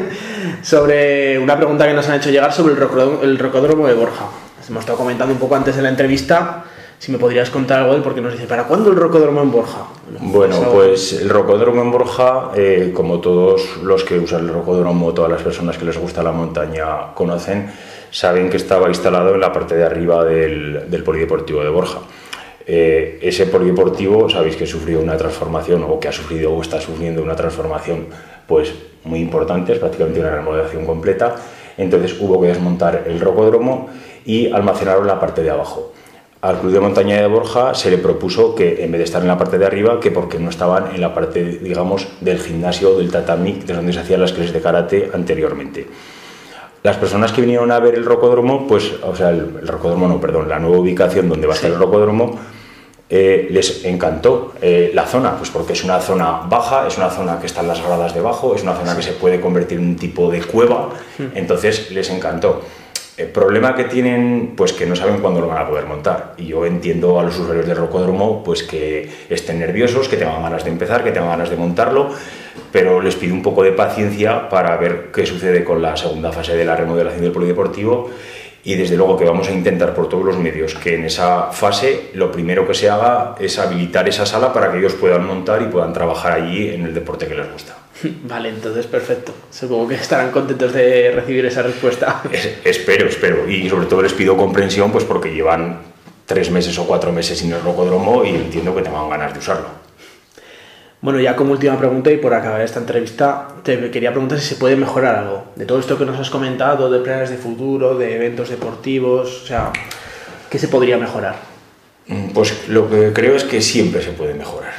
sobre una pregunta que nos han hecho llegar sobre el rocódromo de Borja. Hemos estado comentando un poco antes de la entrevista. Si me podrías contar algo de él, porque nos dice, ¿para cuándo el rocódromo en Borja? Bueno, pues el rocódromo en Borja, como todos los que usan el rocódromo, todas las personas que les gusta la montaña conocen, saben que estaba instalado en la parte de arriba del polideportivo de Borja. Ese polideportivo, sabéis que sufrió una transformación, o que ha sufrido o está sufriendo una transformación pues muy importante, es prácticamente una remodelación completa. Entonces hubo que desmontar el rocódromo y almacenarlo en la parte de abajo. Al Club de Montaña de Borja se le propuso que en vez de estar en la parte de arriba, que porque no estaban en la parte, digamos, del gimnasio, del tatami, de donde se hacían las clases de karate anteriormente. Las personas que vinieron a ver el rocódromo, pues, o sea, el rocódromo no, perdón, la nueva ubicación donde va a estar el rocódromo, les encantó la zona, pues porque es una zona baja, es una zona que está en las gradas debajo, es una zona que se puede convertir en un tipo de cueva, entonces les encantó. El problema que tienen, pues que no saben cuándo lo van a poder montar, y yo entiendo a los usuarios del rocódromo pues que estén nerviosos, que tengan ganas de empezar, que tengan ganas de montarlo, pero les pido un poco de paciencia para ver qué sucede con la segunda fase de la remodelación del polideportivo, y desde luego que vamos a intentar por todos los medios que en esa fase lo primero que se haga es habilitar esa sala para que ellos puedan montar y puedan trabajar allí en el deporte que les gusta. Vale, entonces perfecto. Supongo que estarán contentos de recibir esa respuesta. Espero. Y sobre todo les pido comprensión, pues porque llevan 3 meses o 4 meses sin el rocódromo y entiendo que tengan ganas de usarlo. Bueno, ya como última pregunta y por acabar esta entrevista, te quería preguntar si se puede mejorar algo. De todo esto que nos has comentado, de planes de futuro, de eventos deportivos, o sea, ¿qué se podría mejorar? Pues lo que creo es que siempre se puede mejorar.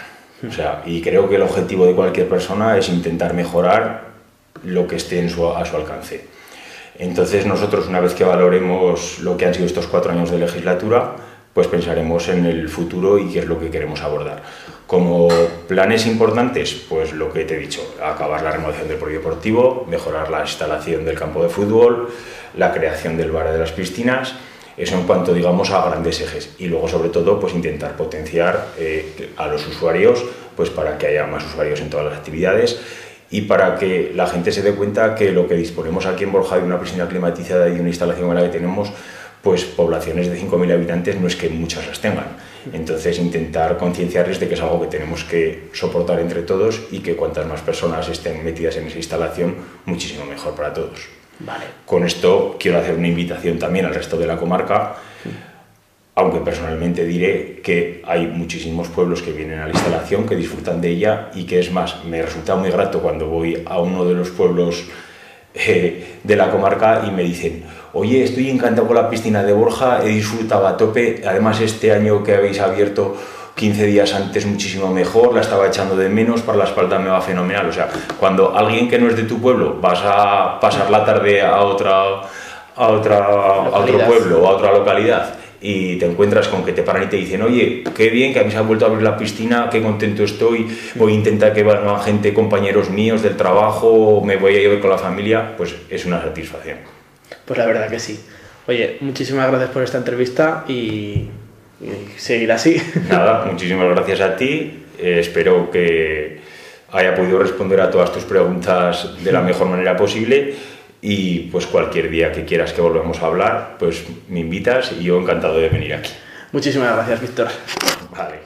O sea, y creo que el objetivo de cualquier persona es intentar mejorar lo que esté a su alcance. Entonces nosotros, una vez que valoremos lo que han sido estos 4 años de legislatura, pues pensaremos en el futuro y qué es lo que queremos abordar. Como planes importantes, pues lo que te he dicho, acabar la remodelación del polideportivo, mejorar la instalación del campo de fútbol, la creación del bar de las piscinas. Eso en cuanto, digamos, a grandes ejes. Y luego, sobre todo, pues intentar potenciar a los usuarios, pues para que haya más usuarios en todas las actividades y para que la gente se dé cuenta que lo que disponemos aquí en Borja de una piscina climatizada y una instalación en la que tenemos, pues poblaciones de 5.000 habitantes no es que muchas las tengan. Entonces, intentar concienciarles de que es algo que tenemos que soportar entre todos y que cuantas más personas estén metidas en esa instalación, muchísimo mejor para todos. Vale. Con esto quiero hacer una invitación también al resto de la comarca, aunque personalmente diré que hay muchísimos pueblos que vienen a la instalación, que disfrutan de ella y que es más, me resulta muy grato cuando voy a uno de los pueblos de la comarca y me dicen: oye, estoy encantado con la piscina de Borja, he disfrutado a tope, además este año que habéis abierto 15 días antes muchísimo mejor, la estaba echando de menos, para la espalda me va fenomenal. O sea, cuando alguien que no es de tu pueblo vas a pasar la tarde a otro pueblo o a otra localidad y te encuentras con que te paran y te dicen: oye, qué bien que habéis vuelto a abrir la piscina, qué contento estoy, voy a intentar que vayan gente, compañeros míos del trabajo, me voy a ir con la familia, pues es una satisfacción. Pues la verdad que sí. Oye, muchísimas gracias por esta entrevista y seguir así. Nada, muchísimas gracias a ti. Espero que haya podido responder a todas tus preguntas de la mejor manera posible y pues cualquier día que quieras que volvamos a hablar, pues me invitas y yo encantado de venir aquí. Muchísimas gracias, Víctor. Vale.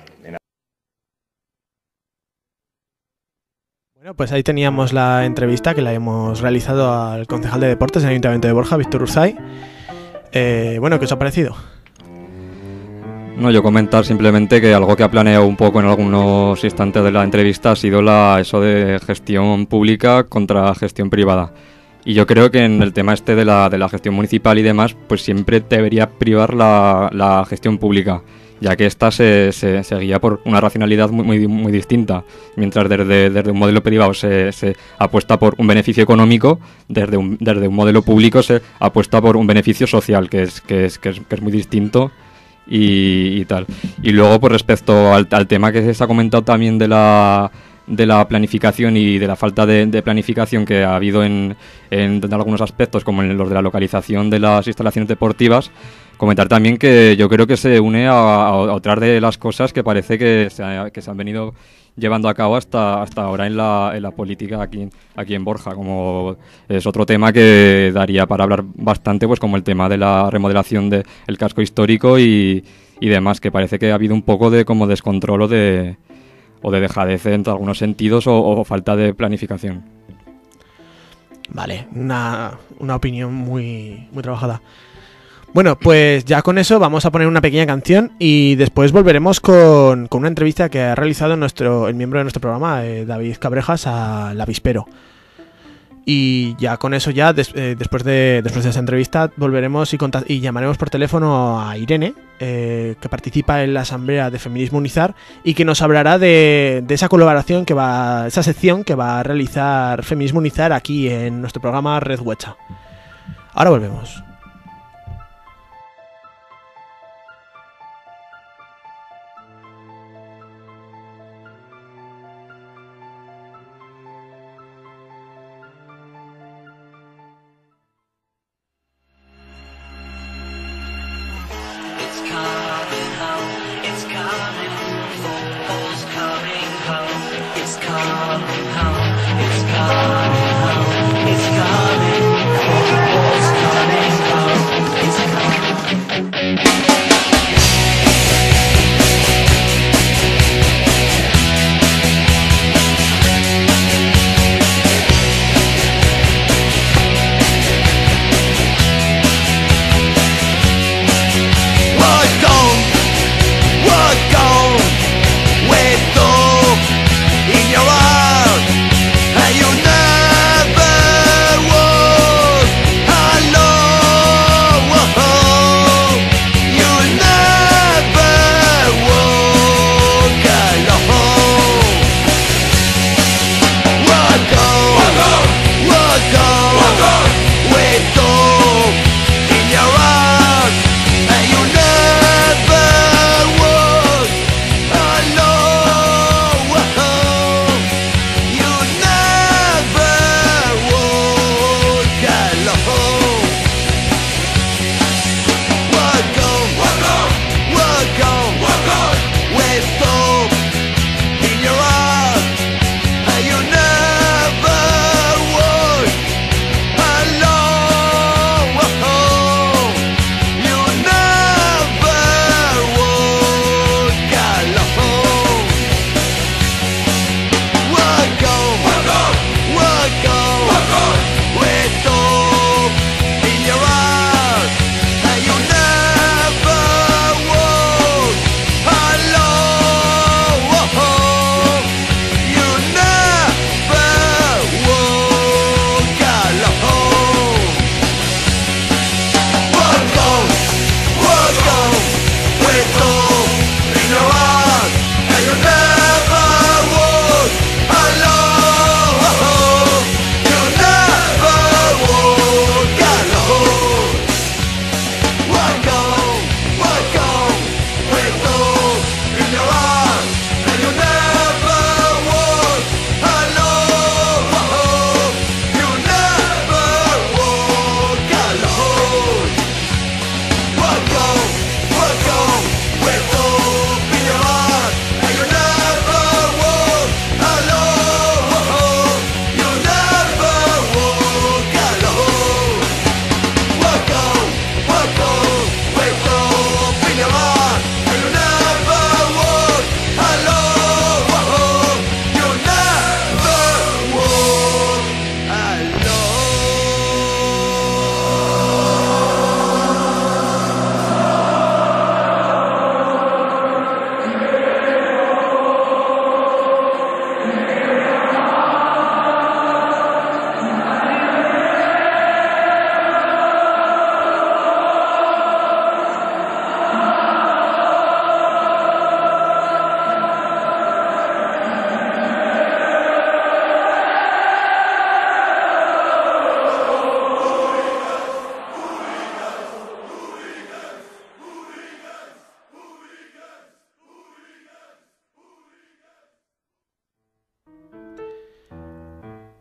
Bueno, pues ahí teníamos la entrevista que la hemos realizado al concejal de deportes del Ayuntamiento de Borja, Víctor Urzay. Bueno, ¿qué os ha parecido? No, yo comentar simplemente que algo que ha planeado un poco en algunos instantes de la entrevista ha sido eso de gestión pública contra gestión privada. Y yo creo que en el tema este de la gestión municipal y demás, pues siempre debería privar la gestión pública, ya que esta se guía por una racionalidad muy distinta. Mientras desde un modelo privado se apuesta por un beneficio económico, desde un modelo público se apuesta por un beneficio social, que es muy distinto. Y tal. Y luego, pues respecto al tema que se ha comentado también de la planificación y de la falta de planificación que ha habido en algunos aspectos, como en los de la localización de las instalaciones deportivas, comentar también que yo creo que se une a otras de las cosas que parece que se han venido llevando a cabo hasta ahora en la política aquí en Borja, como es otro tema que daría para hablar bastante, pues como el tema de la remodelación del casco histórico y demás, que parece que ha habido un poco de como descontrol o de dejadez en algunos sentidos o falta de planificación. Vale, una opinión muy trabajada. Bueno, pues ya con eso vamos a poner una pequeña canción y después volveremos con una entrevista que ha realizado el miembro de nuestro programa, David Cabrejas, al avispero. Y ya con eso, después de esa entrevista, volveremos y llamaremos por teléfono a Irene, que participa en la Asamblea de Feminismo Unizar y que nos hablará de esa colaboración esa sección que va a realizar Feminismo Unizar aquí en nuestro programa Red Huecha. Ahora volvemos. It's coming home, it's coming home, it's coming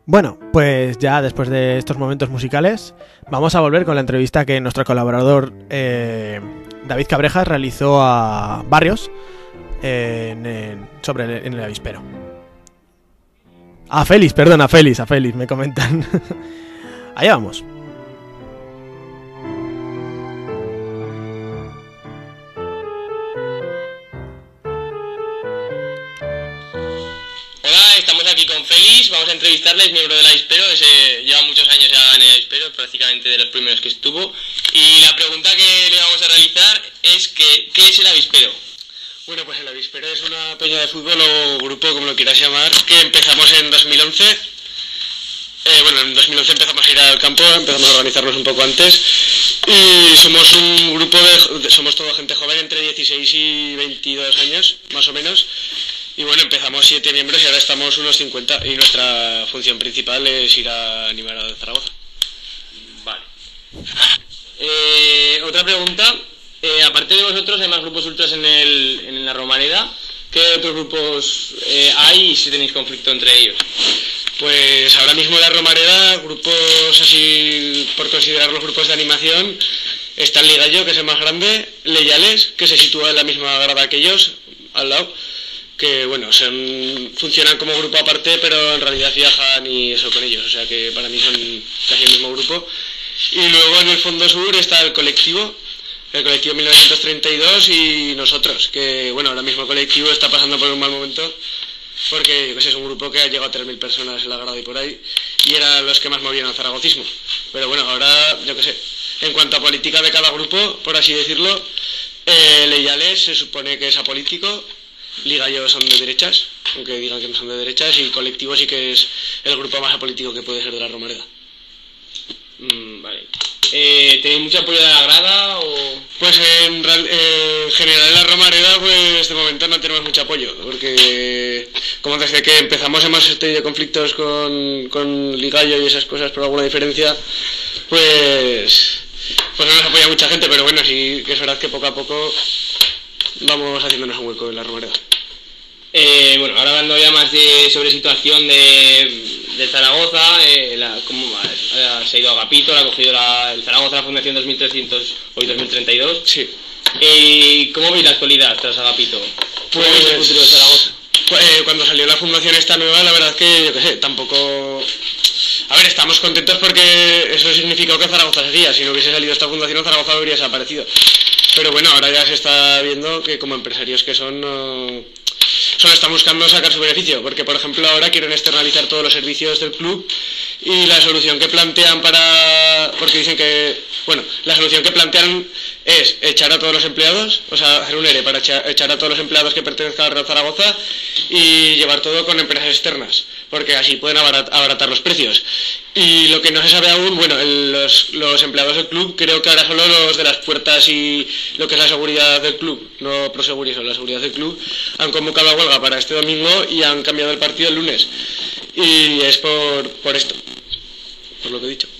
Bueno, pues ya después de estos momentos musicales, vamos a volver con la entrevista que nuestro colaborador David Cabrejas realizó a Barrios en el avispero. A Félix, me comentan. Allá vamos. Estamos aquí con Félix, vamos a entrevistarle, es miembro del avispero, lleva muchos años ya en el avispero, prácticamente de los primeros que estuvo, y la pregunta que le vamos a realizar es que, ¿qué es el avispero? Bueno, pues el avispero es una peña de fútbol o grupo, como lo quieras llamar, que empezamos en 2011. En 2011 empezamos a ir al campo, empezamos a organizarnos un poco antes, y somos un grupo somos toda gente joven, entre 16 y 22 años, más o menos. Y bueno, empezamos 7 miembros y ahora estamos unos 50 y nuestra función principal es ir a animar a Zaragoza. Vale. Otra pregunta, aparte de vosotros hay más grupos ultras en la Romareda. ¿Qué otros grupos hay y si tenéis conflicto entre ellos? Pues ahora mismo en la Romareda, grupos así por considerar los grupos de animación, está el Ligallo, que es el más grande, Leyales, que se sitúa en la misma grada que ellos, al lado, que bueno, funcionan como grupo aparte, pero en realidad viajan y eso con ellos, o sea que para mí son casi el mismo grupo. Y luego en el fondo sur está el colectivo 1932 y nosotros, que bueno, ahora mismo el colectivo está pasando por un mal momento, porque es un grupo que ha llegado a 3.000 personas en la grada y por ahí, y eran los que más movían al zaragocismo. Pero bueno, ahora, yo qué sé, en cuanto a política de cada grupo, por así decirlo, Leyales se supone que es apolítico, Ligallo son de derechas, aunque digan que no son de derechas, y Colectivo sí que es el grupo más apolítico que puede ser de la Romareda. Vale. ¿Tenéis mucho apoyo de la grada o...? Pues en general en la Romareda pues de momento no tenemos mucho apoyo, porque como desde que empezamos hemos tenido conflictos con Ligallo y esas cosas por alguna diferencia, pues no nos apoya mucha gente, pero bueno, sí que es verdad que poco a poco vamos haciéndonos un hueco en la Romareda. Bueno, ahora hablando ya más sobre situación de Zaragoza, ¿cómo se ha ido Agapito, la ha cogido el Zaragoza, la Fundación 2300, hoy 2032? Sí. ¿Cómo veis la actualidad tras Agapito? Pues, ¿Cómo veis el futuro de Zaragoza? Cuando salió la fundación esta nueva, la verdad que, yo qué sé, tampoco... A ver, estamos contentos porque eso significó que Zaragoza seguía. Si no hubiese salido esta fundación, Zaragoza habría desaparecido. Pero bueno, ahora ya se está viendo que como empresarios que son, solo están buscando sacar su beneficio, porque por ejemplo ahora quieren externalizar todos los servicios del club y la solución que plantean porque dicen que, bueno, la solución que plantean es echar a todos los empleados, o sea, hacer un ERE para echar a todos los empleados que pertenezcan al Real Zaragoza y llevar todo con empresas externas, porque así pueden abaratar los precios. Y lo que no se sabe aún, bueno, los empleados del club, creo que ahora solo los de las puertas y lo que es la seguridad del club, no Proseguridad, solo la seguridad del club, han convocado a huelga para este domingo y han cambiado el partido el lunes. Y es por esto, por lo que he dicho.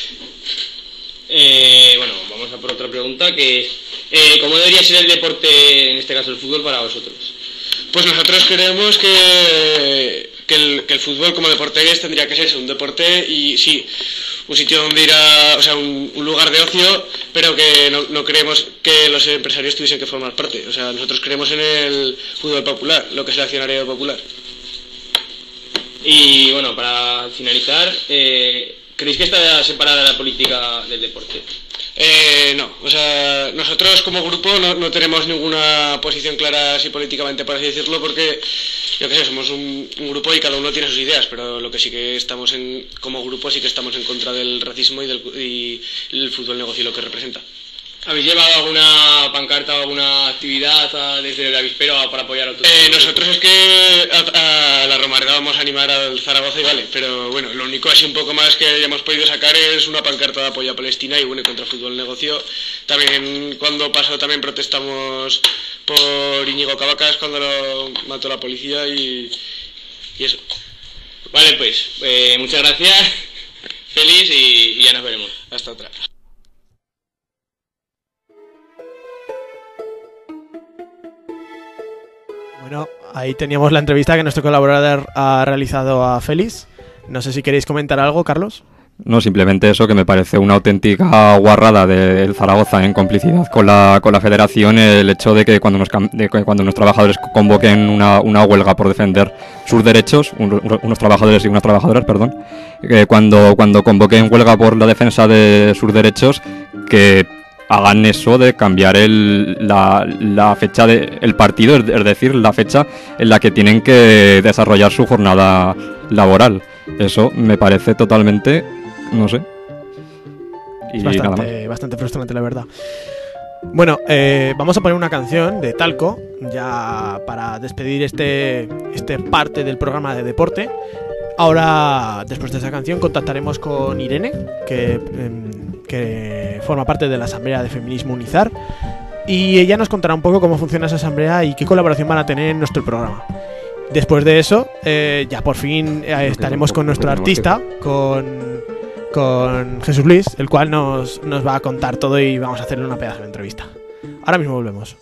Bueno, vamos a por otra pregunta, que ¿cómo debería ser el deporte, en este caso el fútbol, para vosotros? Pues nosotros creemos que el fútbol como deporte tendría que ser un deporte y sí, un sitio donde ir o sea, un lugar de ocio, pero que no creemos que los empresarios tuviesen que formar parte. O sea, nosotros creemos en el fútbol popular, lo que es el accionariado popular. Y bueno, para finalizar, ¿creéis que está separada la política del deporte? No, o sea, nosotros como grupo no tenemos ninguna posición clara así políticamente, por así decirlo, porque, yo qué sé, somos un grupo y cada uno tiene sus ideas, pero lo que sí que estamos como grupo sí que estamos en contra del racismo y el fútbol negocio y lo que representa. ¿Habéis llevado alguna pancarta o alguna actividad desde el avispero para apoyar a otros? Nosotros es que a la Romareda vamos a animar al Zaragoza y vale, pero bueno, lo único así un poco más que hayamos podido sacar es una pancarta de apoyo a Palestina y bueno, contra el fútbol negocio. También cuando pasó también protestamos por Íñigo Cavacas cuando lo mató la policía y eso. Vale, pues muchas gracias, Félix, y ya nos veremos. Hasta otra. Bueno, ahí teníamos la entrevista que nuestro colaborador ha realizado a Félix, No sé si queréis comentar algo, Carlos. No, simplemente eso, que me parece una auténtica guarrada del Zaragoza en complicidad con la federación, el hecho de que cuando unos trabajadores convoquen una huelga por defender sus derechos, unos trabajadores y unas trabajadoras, perdón, cuando convoquen huelga por la defensa de sus derechos, que hagan eso de cambiar la fecha del partido, es decir, la fecha en la que tienen que desarrollar su jornada laboral. Eso me parece totalmente... no sé. Y es bastante frustrante, la verdad. Bueno, vamos a poner una canción de Talco, ya para despedir este parte del programa de deporte. Ahora, después de esa canción, contactaremos con Irene, que forma parte de la Asamblea de Feminismo Unizar, y ella nos contará un poco cómo funciona esa asamblea y qué colaboración van a tener en nuestro programa. Después de eso, ya por fin estaremos con nuestro artista, con Jesús Luis, el cual nos va a contar todo y vamos a hacerle una pedazo de entrevista. Ahora mismo volvemos.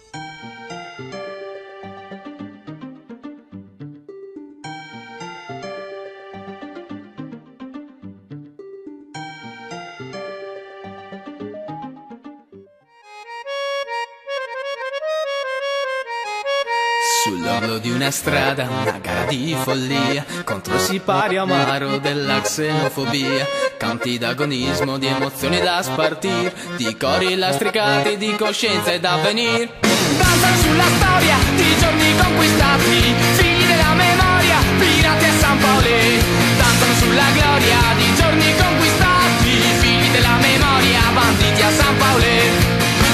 Sull'orlo di una strada, una gara di follia contro il sipario amaro della xenofobia. Canti d'agonismo, di emozioni da spartir, di cori lastricati, di coscienza e d'avvenir. Danzano sulla storia di giorni conquistati, figli della memoria, pirati a San Paolo. Danzano sulla gloria di giorni conquistati, figli della memoria, banditi a San Paolo.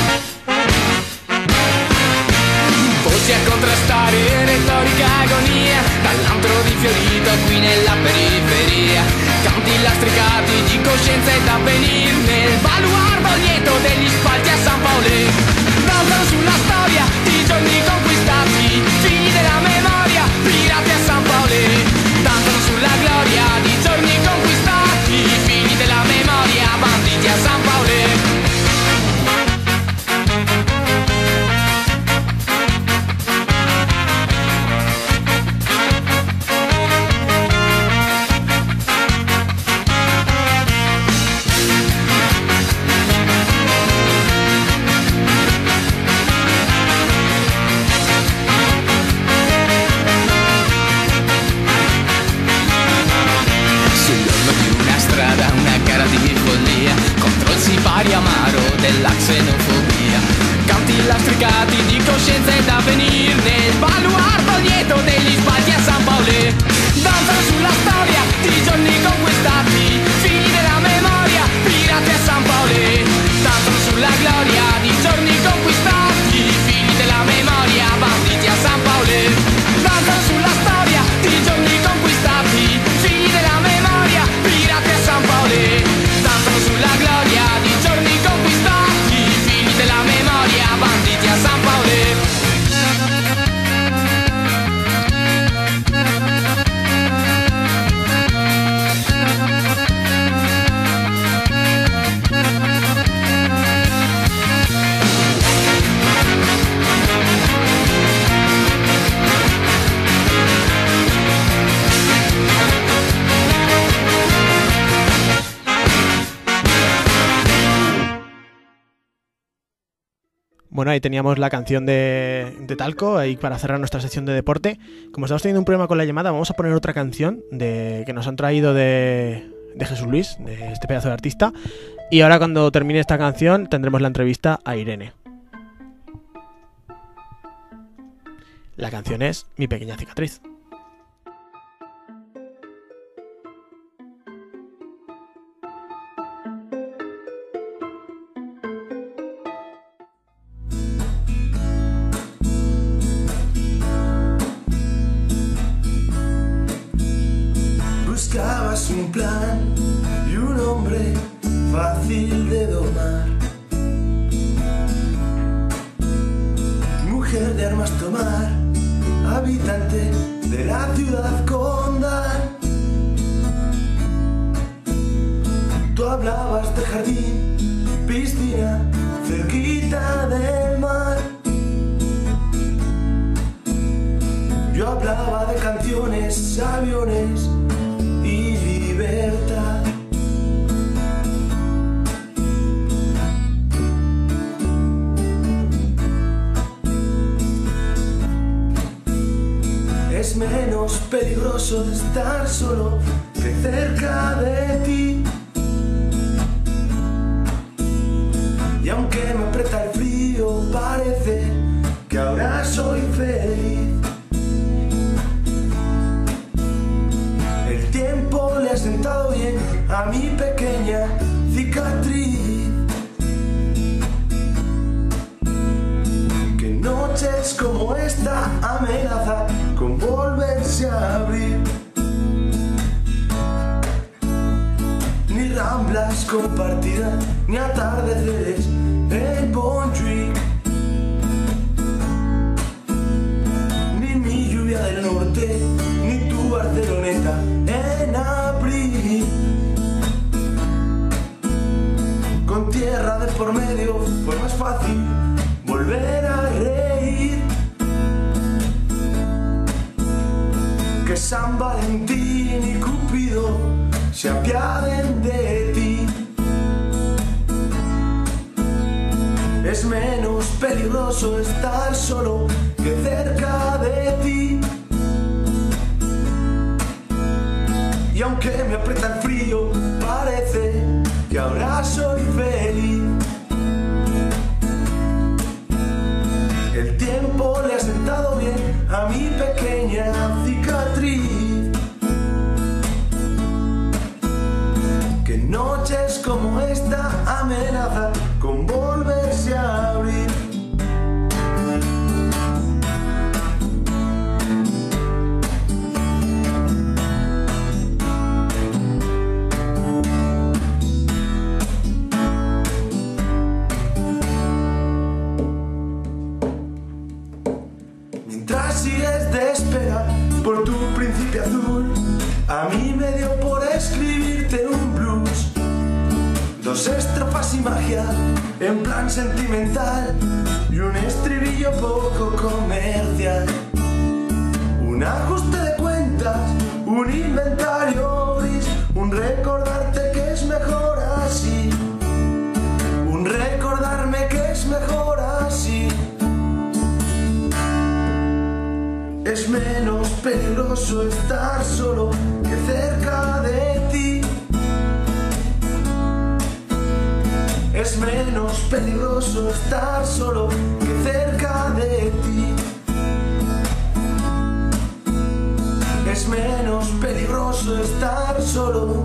Voci a contrastare, retorica agonia, dall'antro rifiorito qui nella periferia. Canti lastricati di coscienza e d'avvenir, nel baluardo lieto degli spalti a San Paolo. Danzano sulla storia di giorni conquistati, figli della memoria, pirati a San Paolo. Danzano sulla gloria di giorni conquistati, figli della memoria, banditi a San Paolo. Una gara di follia contro il sipario amaro della xenofobia. Canti lastricati di coscienza e d'avvenir, nel baluardo lieto degli spalti a San Paolo. Danzano sulla storia di giorni conquistati, figli della memoria, pirati a San Paolo. Danzano sulla gloria di giorni conquistati, figli della memoria, banditi a San Paolo. Danzano sulla storia di giorni conquistati, figli della memoria, pirati a San Paolo. Danzano sulla gloria di giorni conquistati, figli della memoria, banditi a San Paolo. Bueno, ahí teníamos la canción de Talco, ahí para cerrar nuestra sección de deporte. Como estamos teniendo un problema con la llamada, vamos a poner otra canción que nos han traído de Jesús Luis, de este pedazo de artista. Y ahora, cuando termine esta canción, tendremos la entrevista a Irene. La canción es Mi pequeña cicatriz. Buscabas un plan y un hombre fácil de domar, mujer de armas tomar, habitante de la ciudad condal. Tú hablabas de jardín, piscina, cerquita del mar. Yo hablaba de canciones, aviones y menos peligroso de estar solo que cerca de ti. Y aunque me aprieta el frío, parece que ahora soy feliz. El tiempo le ha sentado bien a mi pequeña cicatriz. Que noches como esta amenaza con volverse a abrir. Ni ramblas compartidas, ni atardeceres en Montjuic, ni mi lluvia del norte, ni tu Barceloneta en abril. Con tierra de por medio fue más fácil volver a reír. Que San Valentín y Cupido se apiaden de ti. Es menos peligroso estar solo que cerca de ti. Y aunque me aprieta el frío, parece que ahora soy feliz. El tiempo le ha sentado bien a mi pequeña cicatriz. Que noches como esta amenaza con volverse a abrir. Mientras sigues de espera por tu príncipe azul, a mí me dio por escribirte un blues. 2 estrofas y magia en plan sentimental y un estribillo poco comercial. Un ajuste de cuentas, un inventario gris, un recordarte que es mejor así, un recordarme que es mejor así. Es menos peligroso estar solo que cerca de ti. Es menos peligroso estar solo que cerca de ti. Es menos peligroso estar solo.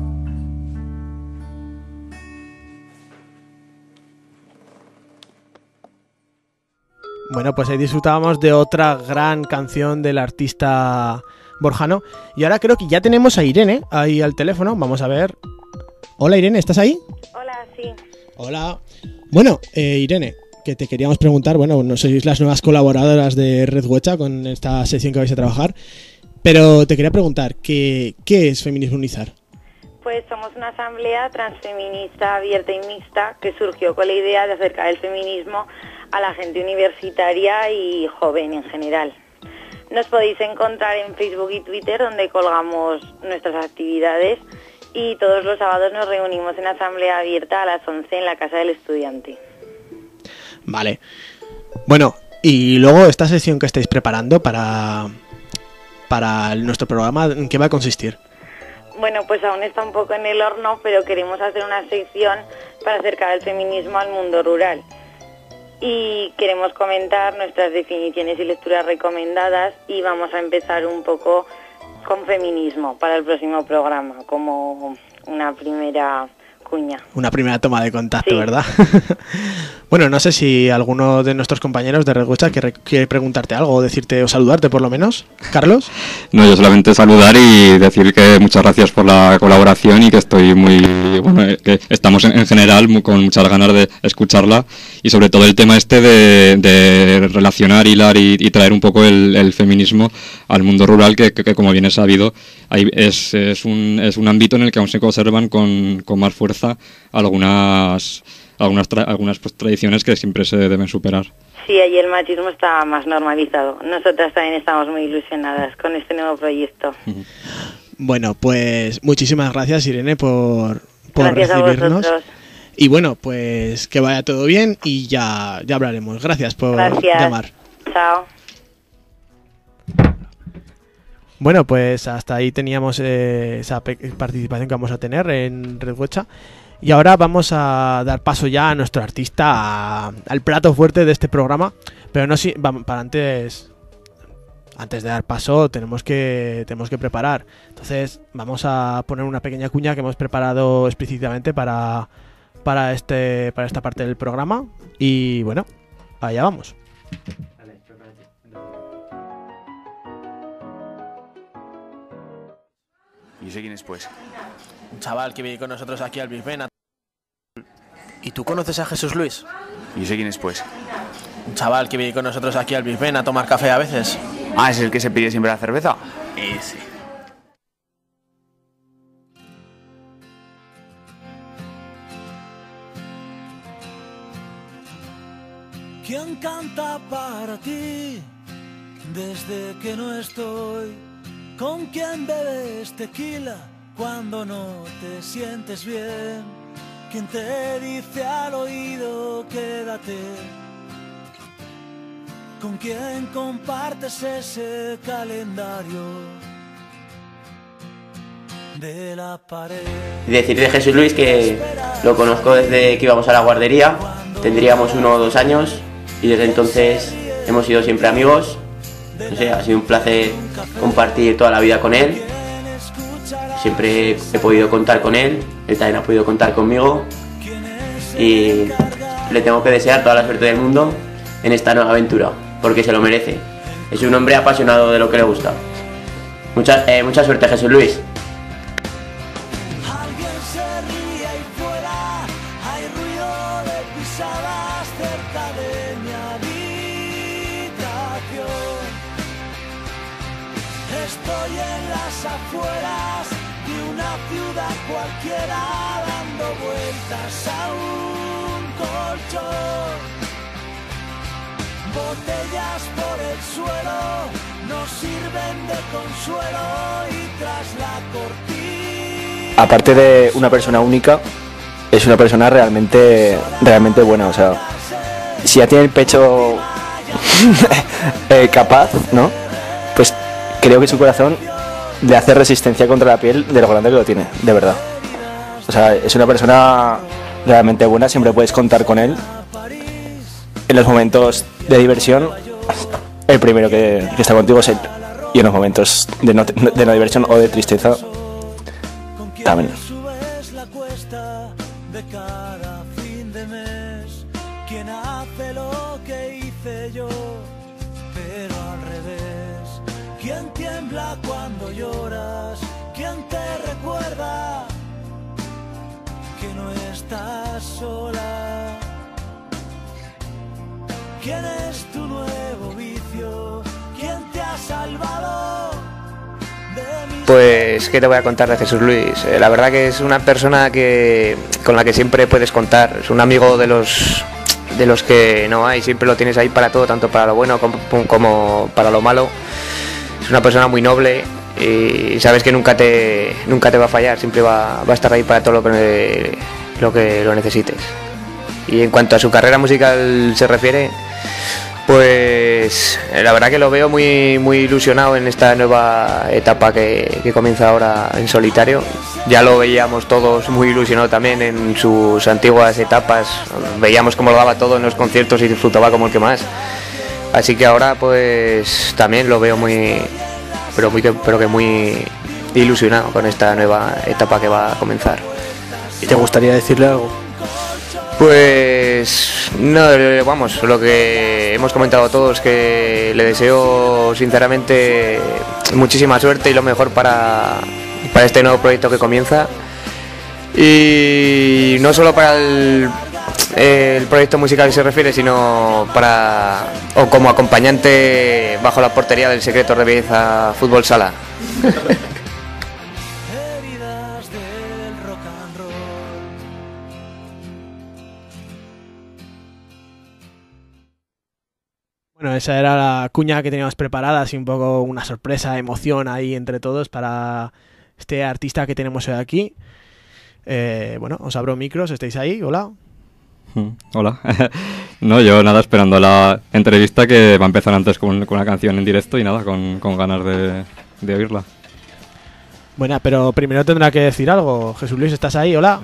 Bueno, pues ahí disfrutábamos de otra gran canción del artista borjano. Y ahora creo que ya tenemos a Irene ahí al teléfono. Vamos a ver. Hola Irene, ¿estás ahí? Hola, sí. Hola. Bueno, Irene, que te queríamos preguntar, bueno, no sois las nuevas colaboradoras de Red Huecha con esta sesión que vais a trabajar, pero te quería preguntar, ¿qué es Feminismo Unizar? Pues somos una asamblea transfeminista abierta y mixta que surgió con la idea de acercar el feminismo a la gente universitaria y joven en general. Nos podéis encontrar en Facebook y Twitter, donde colgamos nuestras actividades, y todos los sábados nos reunimos en asamblea abierta a las 11 en la Casa del Estudiante. Vale. Bueno, y luego esta sesión que estáis preparando para nuestro programa, ¿en qué va a consistir? Bueno, pues aún está un poco en el horno, pero queremos hacer una sección para acercar el feminismo al mundo rural. Y queremos comentar nuestras definiciones y lecturas recomendadas, y vamos a empezar un poco con feminismo para el próximo programa, como una primera cuña. Una primera toma de contacto, sí. ¿Verdad? Bueno, no sé si alguno de nuestros compañeros de Red Huecha quiere preguntarte algo o decirte o saludarte por lo menos. ¿Carlos? No, yo solamente saludar y decir que muchas gracias por la colaboración y que estoy que estamos en general con muchas ganas de escucharla, y sobre todo el tema este de relacionar, hilar y traer un poco el feminismo al mundo rural, que como bien es sabido, es un ámbito en el que aún se conservan con más fuerza algunas pues, tradiciones que siempre se deben superar. Sí, ahí el machismo está más normalizado. Nosotras también estamos muy ilusionadas con este nuevo proyecto. Bueno, pues muchísimas gracias, Irene, por gracias recibirnos. A vosotros. Y bueno, pues que vaya todo bien y ya hablaremos. Gracias por llamar. Chao. Bueno, pues hasta ahí teníamos esa participación que vamos a tener en Red Huecha. Y ahora vamos a dar paso ya a nuestro artista, al plato fuerte de este programa. Pero no si, para antes de dar paso tenemos que preparar. Entonces vamos a poner una pequeña cuña que hemos preparado explícitamente para esta parte del programa. Y bueno, allá vamos. ¿Y ese quién es, pues? Un chaval que viene con nosotros aquí al Brisbane. ¿Y tú conoces a Jesús Luis? ¿Y ese quién es, pues? Un chaval que viene con nosotros aquí al Brisbane a tomar café a veces. Ah, ¿es el que se pide siempre la cerveza? Ese. ¿Quién canta para ti desde que no estoy? ¿Con quién bebes tequila cuando no te sientes bien? ¿Quién te dice al oído quédate? ¿Con quién compartes ese calendario de la pared? Y decir de Jesús Luis que lo conozco desde que íbamos a la guardería, tendríamos 1 o 2 años y desde entonces hemos sido siempre amigos. No sé, ha sido un placer compartir toda la vida con él. Siempre he podido contar con él, él también ha podido contar conmigo y le tengo que desear toda la suerte del mundo en esta nueva aventura, porque se lo merece. Es un hombre apasionado de lo que le gusta. Mucha suerte, Jesús Luis. Estoy en las afueras de una ciudad cualquiera, dando vueltas a un colchón. Botellas por el suelo nos sirven de consuelo y tras la cortina. Aparte de una persona única, es una persona realmente buena. O sea, si ya tiene el pecho capaz, ¿no? Pues creo que su corazón le hace resistencia contra la piel de lo grande que lo tiene, de verdad. O sea, es una persona realmente buena, siempre puedes contar con él. En los momentos de diversión, el primero que está contigo es él. Y en los momentos de no diversión o de tristeza, también. ¿Quién tiembla cuando lloras? ¿Quién te recuerda que no estás sola? ¿Quién es tu nuevo vicio? ¿Quién te ha salvado de mis... Pues, ¿qué te voy a contar de Jesús Luis? La verdad que es una persona con la que siempre puedes contar. Es un amigo de los que no hay, siempre lo tienes ahí para todo, tanto para lo bueno como para lo malo. Es una persona muy noble y sabes que nunca te va a fallar, siempre va a estar ahí para todo lo que lo necesites. Y en cuanto a su carrera musical se refiere, pues la verdad que lo veo muy, muy ilusionado en esta nueva etapa que comienza ahora en solitario. Ya lo veíamos todos muy ilusionado también en sus antiguas etapas, veíamos cómo lo daba todo en los conciertos y disfrutaba como el que más. Así que ahora pues también lo veo muy ilusionado con esta nueva etapa que va a comenzar. ¿Y te gustaría decirle algo? Pues no, vamos, lo que hemos comentado todos, que le deseo sinceramente muchísima suerte y lo mejor para este nuevo proyecto que comienza. Y no solo para el proyecto musical se refiere, sino como acompañante bajo la portería del Secretos de Belleza Fútbol Sala. Bueno, esa era la cuña que teníamos preparada, así un poco una sorpresa, emoción ahí entre todos para este artista que tenemos hoy aquí. Bueno, os abro micros, ¿estáis ahí? Hola. Hola. No, yo nada, esperando la entrevista que va a empezar antes con una canción en directo y nada, con ganas de oírla. Bueno, pero primero tendrá que decir algo. Jesús Luis, ¿estás ahí? Hola.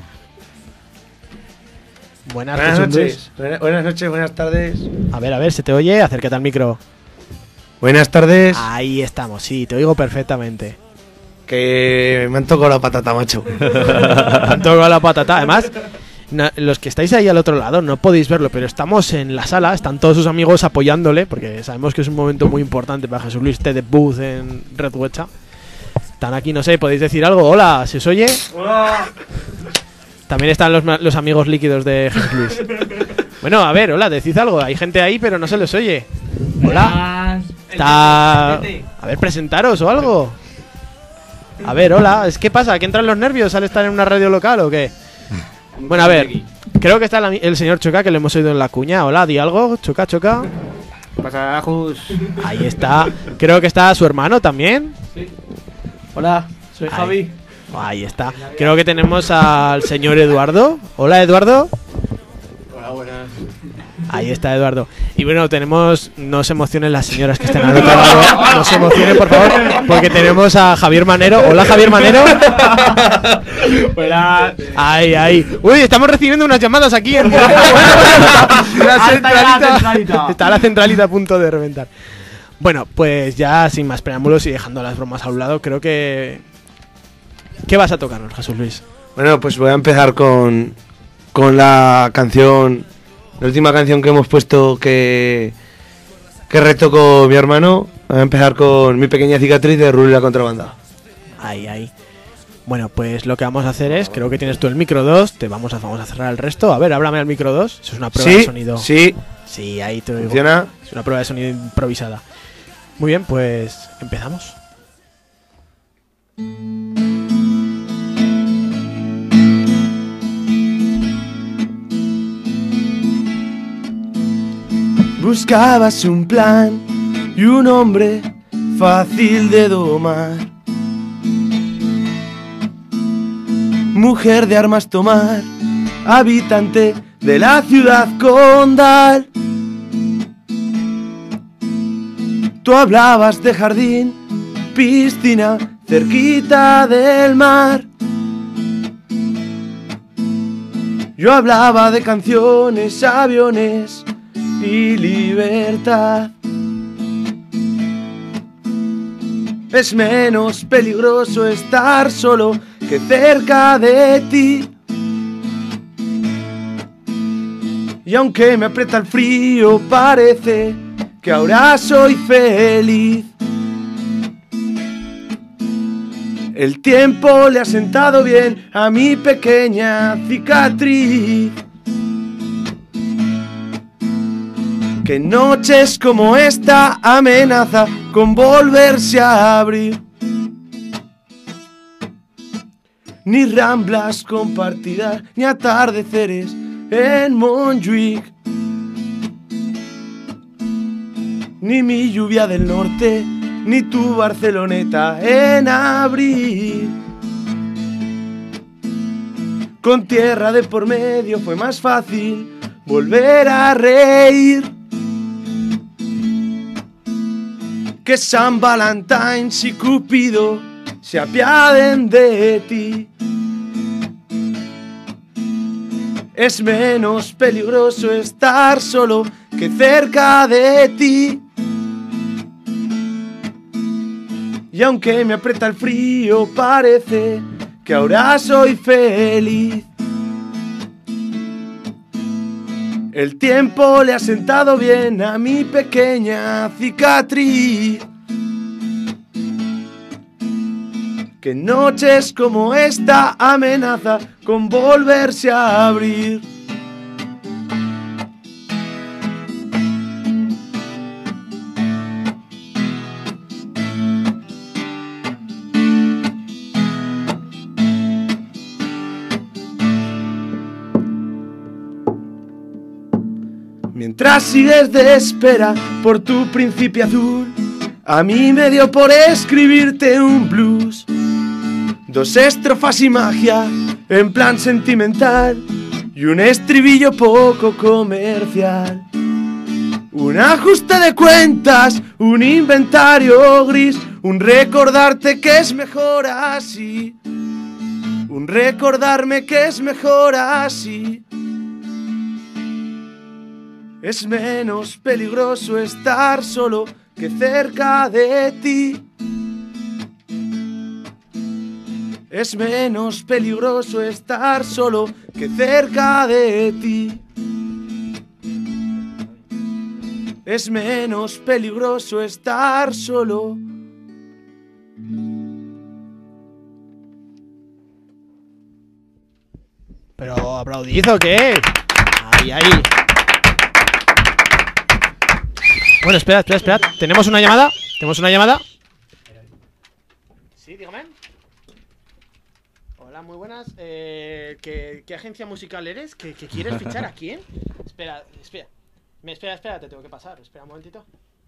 Buenas noches. Buenas noches, buenas tardes. A ver, ¿se te oye? Acércate al micro. Buenas tardes. Ahí estamos, sí, te oigo perfectamente. Que me han tocado la patata, macho. Me han tocado la patata. Además, los que estáis ahí al otro lado no podéis verlo, pero estamos en la sala, están todos sus amigos apoyándole, porque sabemos que es un momento muy importante para Jesús Luis, este debut en Red Huecha. Están aquí, no sé, ¿podéis decir algo? Hola, ¿se os oye? Hola. También están los amigos líquidos de Jesús Luis. Bueno, a ver, hola, decid algo. Hay gente ahí, pero no se les oye. Hola. Está... A ver, presentaros o algo. A ver, hola. ¿Qué pasa? ¿Que entran los nervios al estar en una radio local o qué? Bueno, a ver. Creo que está el señor Choca, que lo hemos oído en la cuña. Hola, di algo. Choca. ¿Qué pasa, Jus? Ahí está. Creo que está su hermano también. Sí. Hola, soy Javi. Ahí está. Creo que tenemos al señor Eduardo. Hola, Eduardo. Hola, buenas. Ahí está Eduardo. Y bueno, tenemos... No se emocionen las señoras que están al otro lado. No se emocionen, por favor, porque tenemos a Javier Manero. Hola, Javier Manero. Hola. Ahí. Uy, estamos recibiendo unas llamadas aquí. La centralita. Está la centralita a punto de reventar. Bueno, pues ya sin más preámbulos y dejando las bromas a un lado, creo que... ¿Qué vas a tocarnos, Jesús Luis? Bueno, pues voy a empezar con la canción, la última canción que hemos puesto que retocó mi hermano. Voy a empezar con Mi pequeña cicatriz de Rulo y la contrabanda. Ahí. Bueno, pues lo que vamos a hacer es, creo que tienes tú el micro 2, vamos a cerrar el resto. A ver, háblame al micro 2. Eso es una prueba de sonido. Sí, ahí te oigo. ¿Funciona? Es una prueba de sonido improvisada. Muy bien, pues empezamos. Buscabas un plan y un hombre fácil de domar, mujer de armas tomar, habitante de la ciudad condal. Tú hablabas de jardín, piscina, cerquita del mar. Yo hablaba de canciones, aviones y libertad. Es menos peligroso estar solo que cerca de ti. Y aunque me aprieta el frío, parece que ahora soy feliz. El tiempo le ha sentado bien a mi pequeña cicatriz. Que noches como esta amenaza con volverse a abrir. Ni ramblas compartidas, ni atardeceres en Montjuic. Ni mi lluvia del norte, ni tu Barceloneta en abril. Con tierra de por medio fue más fácil volver a reír. Que San Valentín y Cupido se apiaden de ti. Es menos peligroso estar solo que cerca de ti. Y aunque me aprieta el frío, parece que ahora soy feliz. El tiempo le ha sentado bien a mi pequeña cicatriz. Que noches como esta amenaza con volverse a abrir. Mientras sigues de espera por tu príncipe azul, a mí me dio por escribirte un blues. 2 estrofas y magia en plan sentimental y un estribillo poco comercial. Un ajuste de cuentas, un inventario gris, Un recordarte que es mejor así. Un recordarme que es mejor así. Es menos peligroso estar solo que cerca de ti. Es menos peligroso estar solo que cerca de ti. Es menos peligroso estar solo. ¿Pero aplaudid o qué? Ahí, ahí. Bueno, espera. ¿Tenemos una llamada? Sí, dígame. Hola, muy buenas. ¿Qué agencia musical eres? ¿Qué quieres fichar a quién? Espera, te tengo que pasar. Espera un momentito.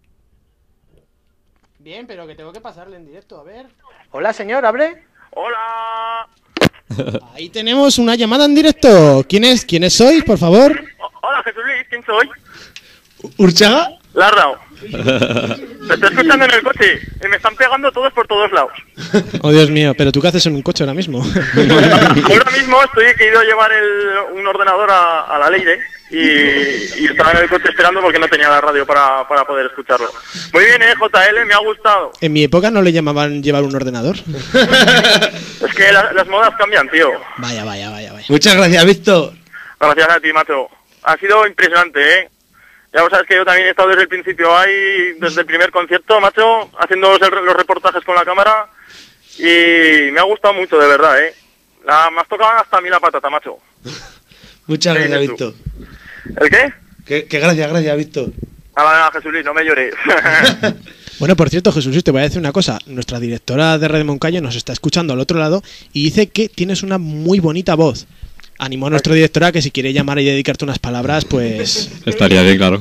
Bien, pero que tengo que pasarle en directo, a ver. Hola, señor, ¿abre? Hola. Ahí tenemos una llamada en directo. ¿Quiénes sois, por favor? Hola, Jesús Luis, ¿quién soy? ¿Urchaga? Lardao. Te estoy escuchando en el coche y me están pegando todos por todos lados. Oh, Dios mío, pero ¿tú qué haces en un coche ahora mismo? Ahora mismo que he ido a llevar un ordenador a la Leire y estaba en el coche esperando porque no tenía la radio para poder escucharlo. Muy bien, JL, me ha gustado. En mi época no le llamaban llevar un ordenador. Es que las modas cambian, tío. Vaya. Muchas gracias, Víctor. Gracias a ti, macho. Ha sido impresionante, ¿eh? Ya sabes que yo también he estado desde el principio ahí, desde el primer concierto, macho, haciendo los reportajes con la cámara y me ha gustado mucho, de verdad, ¿eh? Me has tocado hasta a mí la patata, macho. Muchas gracias, Víctor. ¿El qué? Que gracias, Víctor. Ah, Jesús Luis, no me llores. Bueno, por cierto, Jesús Luis, te voy a decir una cosa. Nuestra directora de Red de Moncayo nos está escuchando al otro lado y dice que tienes una muy bonita voz. Animó a nuestro directora que si quiere llamar y dedicarte unas palabras, pues... Estaría bien, claro.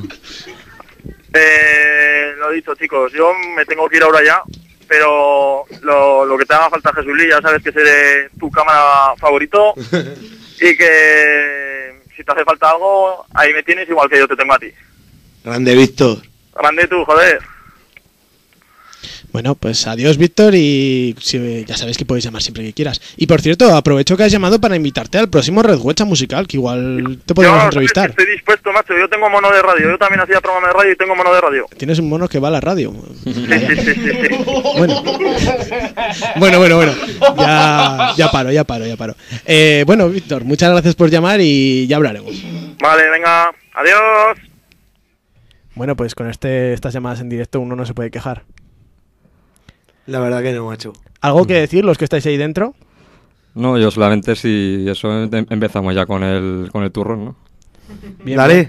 Lo dicho, chicos, yo me tengo que ir ahora ya, pero lo que te haga falta, Jesús Luis, ya sabes que seré tu cámara favorito y que si te hace falta algo, ahí me tienes igual que yo te tengo a ti. Grande, Víctor. Grande tú, joder. Bueno, pues adiós, Víctor, y ya sabes que puedes llamar siempre que quieras. Y por cierto, aprovecho que has llamado para invitarte al próximo Red Huecha musical, que igual te podemos entrevistar. Estoy dispuesto, macho, yo tengo mono de radio, yo también hacía programa de radio y tengo mono de radio. Tienes un mono que va a la radio. Sí. Bueno. Ya paro. Bueno, Víctor, muchas gracias por llamar y ya hablaremos. Vale, venga, adiós. Bueno, pues con estas llamadas en directo uno no se puede quejar. La verdad que no, macho. ¿Algo que decir los que estáis ahí dentro? No, yo solamente si eso empezamos ya con el turrón, ¿no? Bien, dale.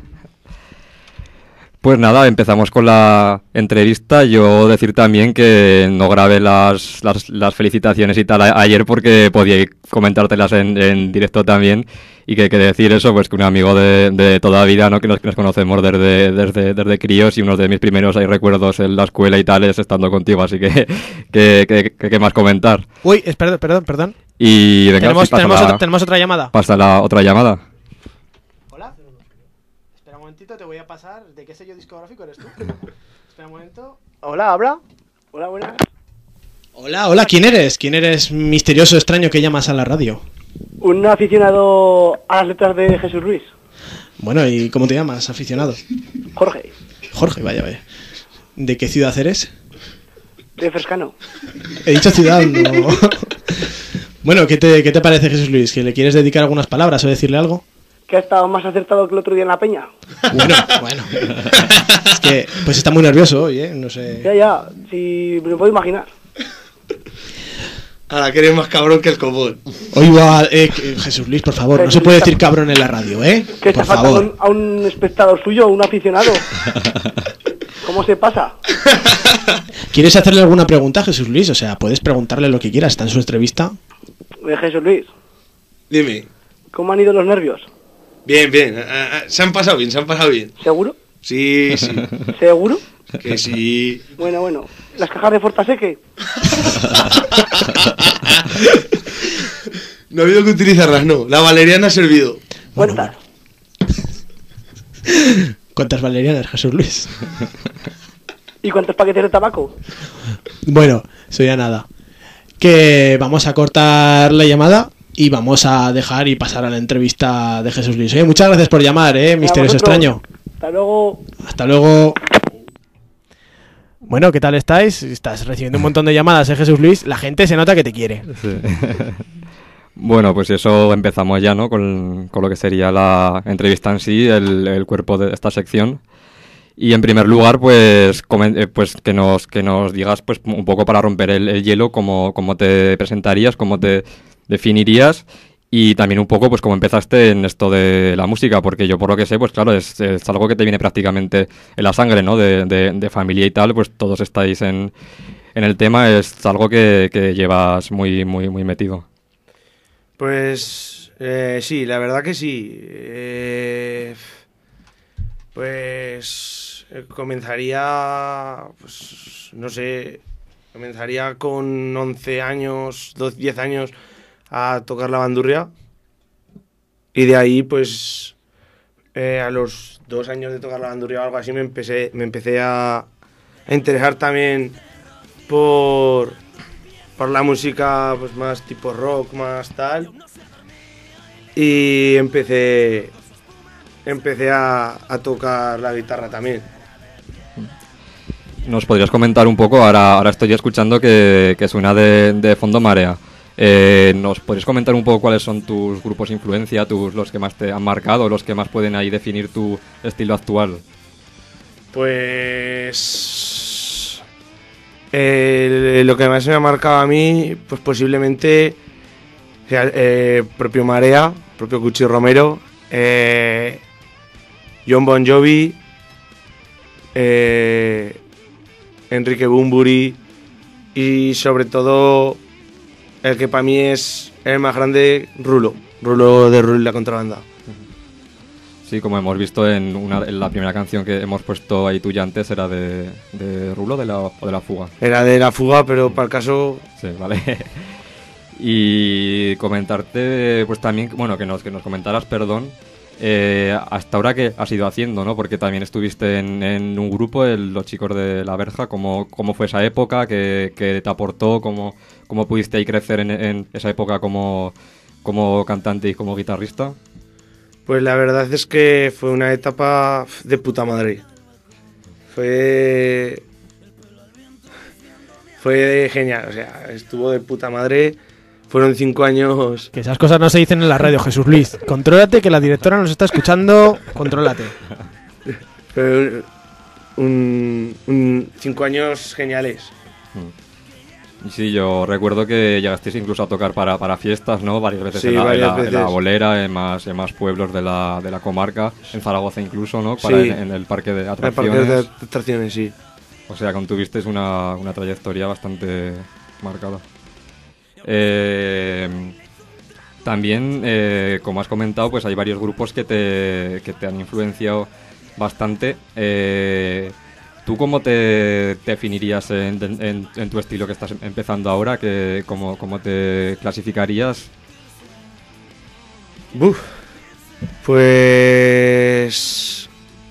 Pues nada, empezamos con la entrevista. Yo decir también que no grabé las felicitaciones y tal ayer porque podía comentártelas en directo también. Y que decir eso, pues que un amigo de toda la vida, ¿no? Que nos conocemos desde críos y uno de mis primeros recuerdos en la escuela y tal es estando contigo, así que ¿qué más comentar? Uy, perdón. Y venga, tenemos otra llamada. Pasa la otra llamada. Hola. Espera un momentito, te voy a pasar. ¿De qué sello discográfico eres tú? Espera un momento. Hola, habla. Hola, buenas. Hola, ¿quién eres? ¿Quién eres misterioso, extraño que llamas a la radio? Un aficionado a las letras de Jesús Luis. Bueno, ¿y cómo te llamas, aficionado? Jorge. Jorge, vaya. ¿De qué ciudad eres? De Frescano. He dicho ciudad, no. Bueno, ¿qué te parece, Jesús Luis? ¿Que le quieres dedicar algunas palabras o decirle algo? Que ha estado más acertado que el otro día en la peña. Bueno. Es que, pues está muy nervioso hoy, ¿eh? No sé. Ya, si me lo puedo imaginar. Ahora que eres más cabrón que el común. Oiga, Jesús Luis, por favor, no se puede decir cabrón en la radio, ¿eh? Que está faltando a un espectador suyo, a un aficionado. ¿Cómo se pasa? ¿Quieres hacerle alguna pregunta a Jesús Luis? O sea, puedes preguntarle lo que quieras, está en su entrevista. Jesús Luis. Dime. ¿Cómo han ido los nervios? Bien. Se han pasado bien. ¿Seguro? Sí. ¿Seguro? Que sí. Bueno. ¿Las cajas de Fortaseque? No ha habido que utilizarlas, no. La valeriana ha servido. ¿Cuántas? ¿Cuántas valerianas, Jesús Luis? ¿Y cuántos paquetes de tabaco? Bueno, eso ya nada. Que vamos a cortar la llamada y vamos a dejar y pasar a la entrevista de Jesús Luis. Muchas gracias por llamar, misterioso extraño. Hasta luego. Hasta luego. Bueno, ¿qué tal estáis? Estás recibiendo un montón de llamadas, Jesús Luis. La gente se nota que te quiere. Sí. Bueno, pues eso empezamos ya, ¿no? Con lo que sería la entrevista en sí, el cuerpo de esta sección. Y en primer lugar, pues que nos digas pues un poco para romper el hielo, cómo te presentarías, cómo te definirías y también un poco pues cómo empezaste en esto de la música, porque yo por lo que sé, pues claro, es algo que te viene prácticamente en la sangre, ¿no? De familia y tal, pues todos estáis en el tema, es algo que llevas muy metido. Pues sí, la verdad que sí. Comenzaría, pues no sé, comenzaría con 11 años, 10 años a tocar la bandurria y de ahí pues a los 2 años de tocar la bandurria o algo así me empecé a interesar también por la música pues más tipo rock, más tal, y empecé a tocar la guitarra también. ¿Nos podrías comentar un poco? Ahora estoy escuchando que suena de fondo Marea. ¿Nos podrías comentar un poco cuáles son tus grupos de influencia, los que más te han marcado, los que más pueden ahí definir tu estilo actual? Pues lo que más me ha marcado a mí, pues posiblemente propio Marea, propio Cuchi Romero, John Bon Jovi, Enrique Bunbury y sobre todo el que para mí es el más grande, Rulo de Rulo y la Contrabanda. Sí, como hemos visto en la primera canción que hemos puesto ahí tuya antes, era de Rulo o de la Fuga. Era de La Fuga, pero para el caso... Sí, vale. Y comentarte, pues también, bueno, que nos comentaras, perdón, hasta ahora qué has ido haciendo, ¿no? Porque también estuviste en un grupo, los chicos de La Verja, ¿cómo fue esa época? ¿Qué te aportó? ¿Cómo pudiste ahí crecer en esa época como cantante y como guitarrista? Pues la verdad es que fue una etapa de puta madre. Fue genial, o sea, estuvo de puta madre. Fueron 5 años... Que esas cosas no se dicen en la radio, Jesús Luis. Contrólate, que la directora nos está escuchando. Contrólate. Fue 5 años geniales. Sí, yo recuerdo que llegasteis incluso a tocar para fiestas, ¿no? Varias veces, sí, en varias veces. la Bolera, en más pueblos de la comarca, en Zaragoza incluso, ¿no? Sí. En el parque de atracciones. En el parque de atracciones, sí. O sea, tuvisteis una trayectoria bastante marcada. También, como has comentado, pues hay varios grupos que te han influenciado bastante. ¿Tú cómo te definirías en tu estilo que estás empezando ahora? ¿Cómo te clasificarías? Pues...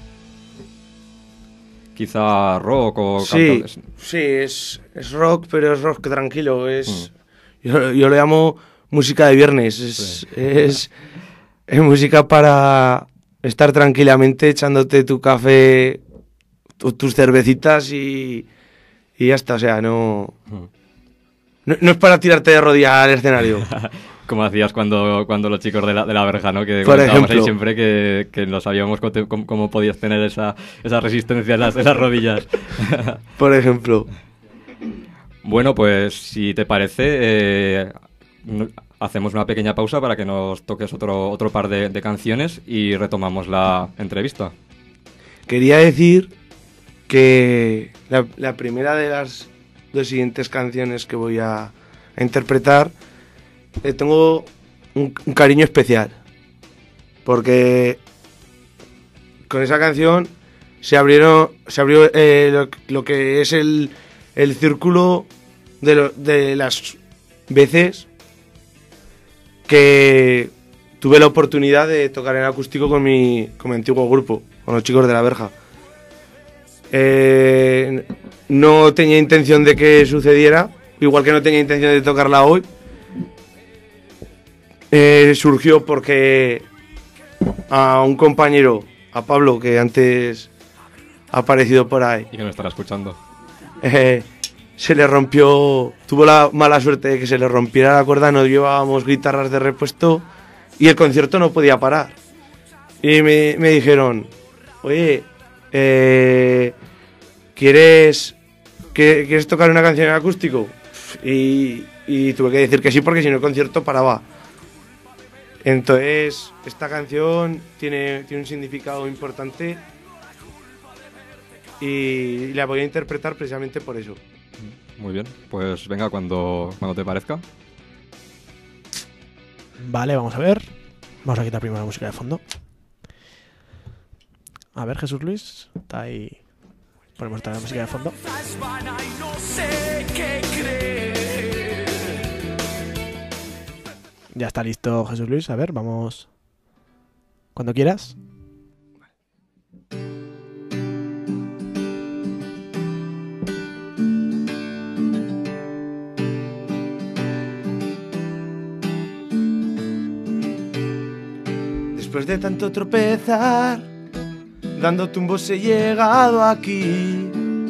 Quizá rock o... Sí, es rock, pero es rock tranquilo. Yo lo llamo música de viernes. Es música para estar tranquilamente echándote tu café, tus cervecitas y ya está. O sea, no es para tirarte de rodillas al escenario. Como hacías cuando los chicos de la Verja, ¿no? Que por comentábamos ejemplo, ahí siempre que no sabíamos cómo podías tener esa resistencia en las rodillas. Por ejemplo. Bueno, pues si te parece, hacemos una pequeña pausa para que nos toques otro par de canciones y retomamos la entrevista. Quería decir que la primera de las 2 siguientes canciones que voy a interpretar tengo un cariño especial, porque con esa canción se abrió lo que es el círculo de las veces que tuve la oportunidad de tocar en acústico con mi antiguo grupo, con los chicos de La Verja. No tenía intención de que sucediera, igual que no tenía intención de tocarla hoy. Surgió porque a un compañero, a Pablo, que antes ha aparecido por ahí, y que no estará escuchando, se le rompió, tuvo la mala suerte de que se le rompiera la cuerda, no llevábamos guitarras de repuesto y el concierto no podía parar. Y me dijeron, oye, ¿quieres tocar una canción en acústico? Y tuve que decir que sí, porque si no el concierto paraba. Entonces, esta canción tiene un significado importante y la voy a interpretar precisamente por eso. Muy bien, pues venga, cuando te parezca. Vale, vamos a ver. Vamos a quitar primero la música de fondo. A ver, Jesús Luis, está ahí. Ponemos toda la música de fondo. Ya está listo, Jesús Luis. A ver, vamos. Cuando quieras. Después de tanto tropezar, dando tumbos he llegado aquí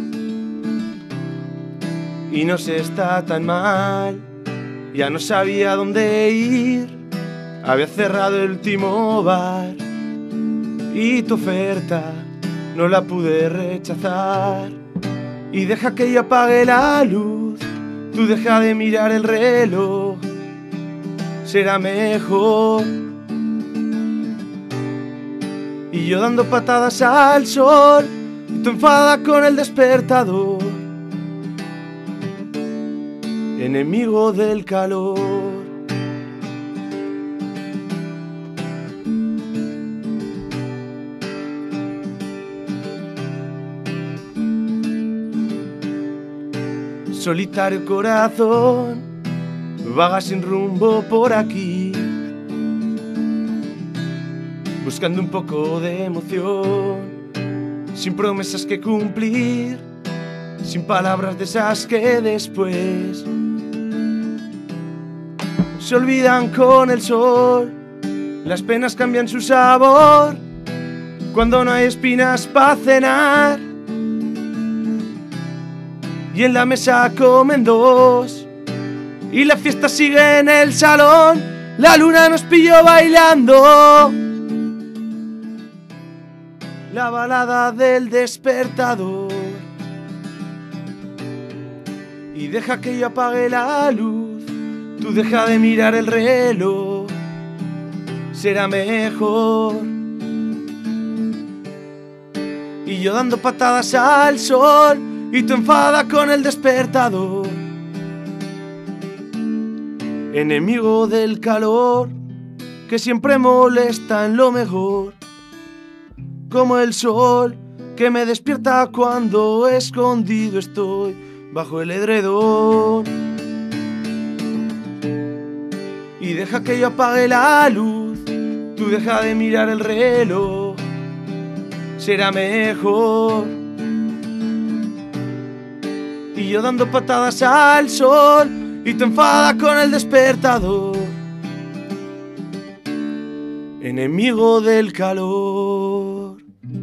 y no se está tan mal. Ya no sabía dónde ir, había cerrado el último bar y tu oferta no la pude rechazar. Y deja que yo apague la luz, tú deja de mirar el reloj, será mejor. Y yo dando patadas al sol, y tú enfada con el despertador, enemigo del calor. Solitario corazón, vaga sin rumbo por aquí, buscando un poco de emoción, sin promesas que cumplir, sin palabras de esas que después se olvidan con el sol. Las penas cambian su sabor cuando no hay espinas para cenar y en la mesa comen dos y la fiesta sigue en el salón. La luna nos pilló bailando la balada del despertador. Y deja que yo apague la luz, tú deja de mirar el reloj, será mejor. Y yo dando patadas al sol, y tú enfada con el despertador, enemigo del calor, que siempre molesta en lo mejor, como el sol que me despierta cuando escondido estoy bajo el edredón. Y deja que yo apague la luz, tú deja de mirar el reloj, será mejor. Y yo dando patadas al sol, y tú enfada con el despertador, enemigo del calor.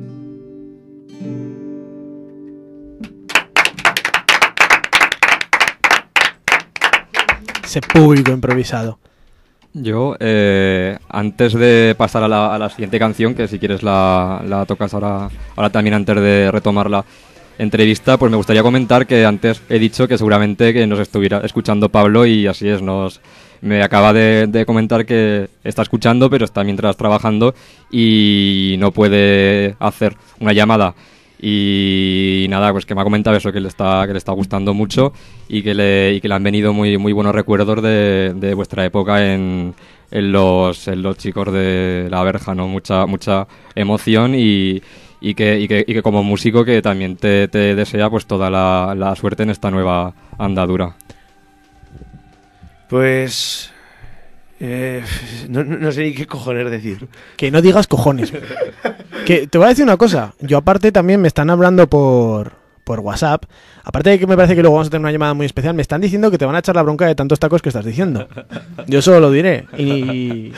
Ese público improvisado. Yo, antes de pasar a la siguiente canción, que si quieres la tocas ahora también antes de retomar la entrevista, pues me gustaría comentar que antes he dicho que seguramente que nos estuviera escuchando Pablo, y así es, me acaba de comentar que está escuchando, pero está mientras trabajando y no puede hacer una llamada. Y nada, pues que me ha comentado eso, que le está gustando mucho y que le han venido muy buenos recuerdos de vuestra época en los chicos de La Verja, ¿no? Mucha emoción y que como músico que también te desea pues toda la suerte en esta nueva andadura. Pues No sé ni qué cojones decir. Que no digas cojones. Que te voy a decir una cosa. Yo aparte también me están hablando por WhatsApp. Aparte de que me parece que luego vamos a tener una llamada muy especial, me están diciendo que te van a echar la bronca de tantos tacos que estás diciendo. Yo solo lo diré. Y...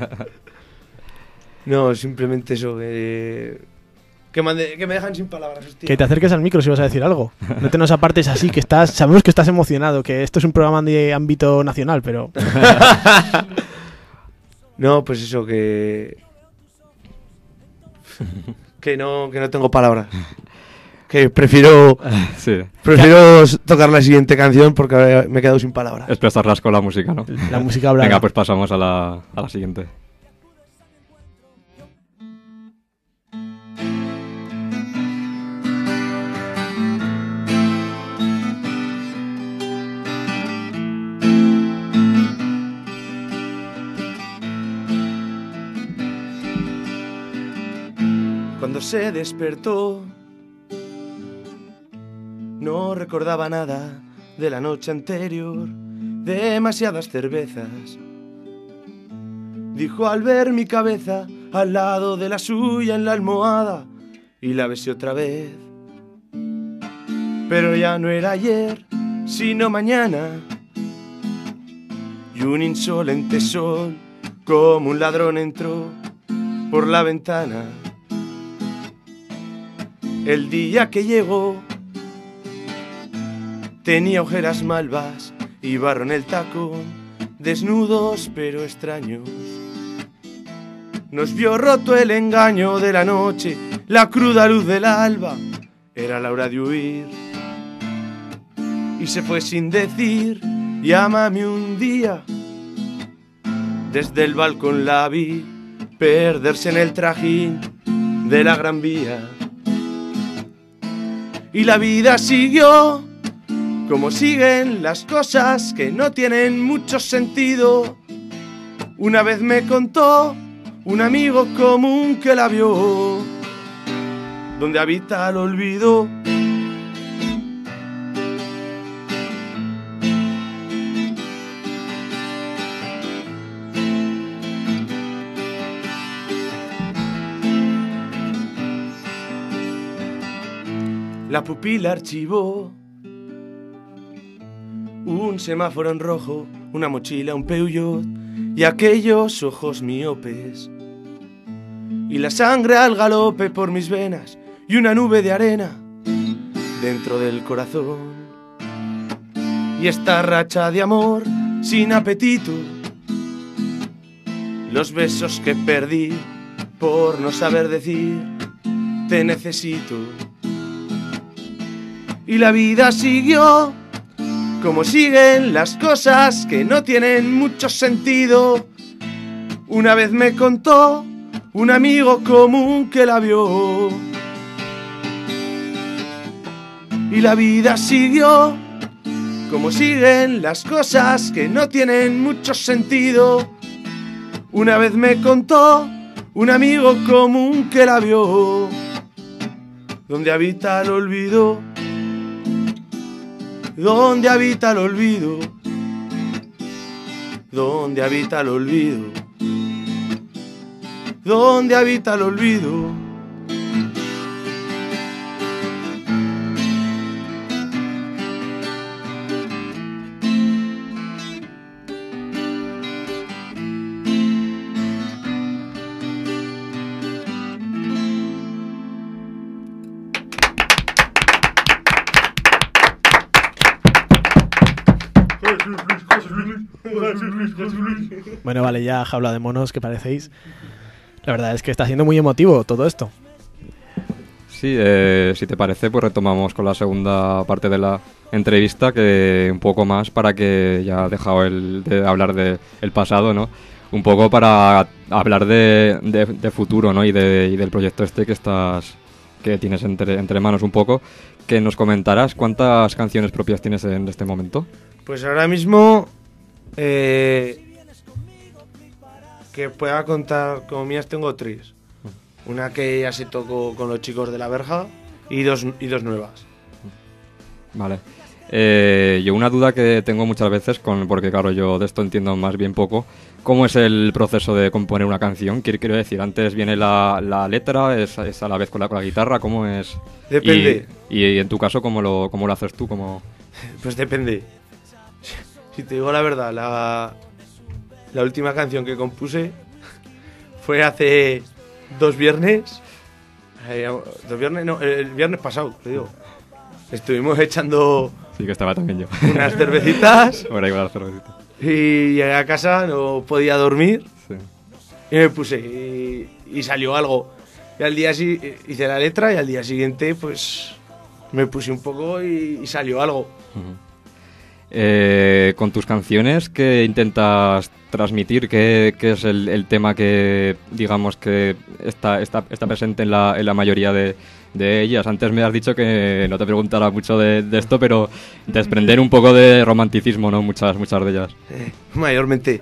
No, simplemente eso. Que me dejan sin palabras, hostia. Que te acerques al micro si vas a decir algo. No te nos apartes así, que sabemos que estás emocionado, que esto es un programa de ámbito nacional, pero... No, pues eso, que no tengo palabras. Que prefiero tocar la siguiente canción porque me he quedado sin palabras. Expresarlas con la música, ¿no? La música hablada. Venga, pues pasamos a la siguiente. Cuando se despertó, no recordaba nada de la noche anterior, demasiadas cervezas. Dijo al ver mi cabeza al lado de la suya en la almohada y la besé otra vez. Pero ya no era ayer, sino mañana. Y un insolente sol, como un ladrón, entró por la ventana. El día que llegó tenía ojeras malvas y barro en el tacón, desnudos pero extraños. Nos vio roto el engaño de la noche, la cruda luz del alba, era la hora de huir. Y se fue sin decir, llámame un día. Desde el balcón la vi perderse en el trajín de la Gran Vía. Y la vida siguió, como siguen las cosas que no tienen mucho sentido. Una vez me contó un amigo común que la vio, donde habita el olvido. La pupila archivó un semáforo en rojo, una mochila, un Peugeot y aquellos ojos miopes. Y la sangre al galope por mis venas y una nube de arena dentro del corazón. Y esta racha de amor sin apetito, los besos que perdí por no saber decir te necesito. Y la vida siguió, como siguen las cosas que no tienen mucho sentido. Una vez me contó un amigo común que la vio. Y la vida siguió, como siguen las cosas que no tienen mucho sentido. Una vez me contó un amigo común que la vio, donde habita el olvido. Donde habita el olvido, donde habita el olvido, donde habita el olvido. Bueno, vale, ya jaula de monos que parecéis. La verdad es que está siendo muy emotivo todo esto. Sí, si te parece, pues retomamos con la segunda parte de la entrevista, que un poco más para que ya ha dejado de hablar del pasado, ¿no? Un poco para hablar de futuro, ¿no? Y del proyecto este que tienes entre manos un poco. Que nos comentarás cuántas canciones propias tienes en este momento. Pues ahora mismo, que pueda contar como mías, tengo 3. Una que ya se tocó con los chicos de La Verja y dos nuevas. Vale. Yo una duda que tengo muchas veces, porque claro, yo de esto entiendo más bien poco, ¿cómo es el proceso de componer una canción? Quiero decir, antes viene la letra, es a la vez con la guitarra, ¿cómo es? Depende. Y en tu caso, ¿cómo lo haces tú? Pues depende. Si te digo la verdad, la última canción que compuse fue hace 2 viernes. 2 viernes, no, el viernes pasado, te digo. Estuvimos echando... Sí, que estaba también yo. Unas cervecitas. Ahora iba a las cervecitas. Y llegué a casa, no podía dormir. Sí. Y me puse y salió algo. Y al día siguiente hice la letra y al día siguiente pues me puse un poco y salió algo. Con tus canciones, ¿qué intentas transmitir? ¿Qué es el tema que digamos que está presente en la mayoría de ellas? Antes me has dicho que no te preguntara mucho de esto, pero desprender un poco de romanticismo, ¿no? Muchas de ellas. Mayormente.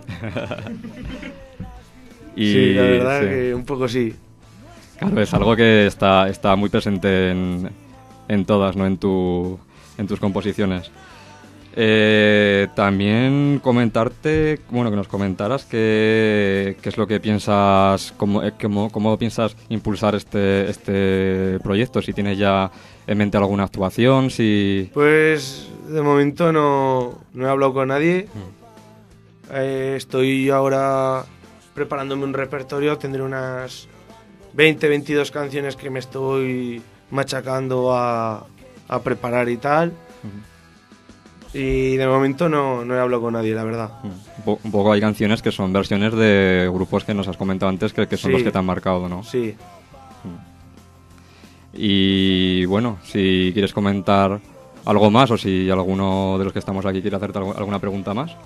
Sí, la verdad que un poco sí. Claro, es algo que está muy presente en todas, ¿no? En tus composiciones. También comentarte, bueno, que nos comentaras qué es lo que piensas, cómo piensas impulsar este proyecto, si tienes ya en mente alguna actuación, si... Pues de momento no he hablado con nadie. Estoy ahora preparándome un repertorio, tendré unas 20-22 canciones que me estoy machacando a preparar y tal. Y de momento no he hablado con nadie, la verdad. Un poco hay canciones que son versiones de grupos que nos has comentado antes que son los que te han marcado, ¿no? Sí. Y bueno, si quieres comentar algo más o si alguno de los que estamos aquí quiere hacerte alguna pregunta más.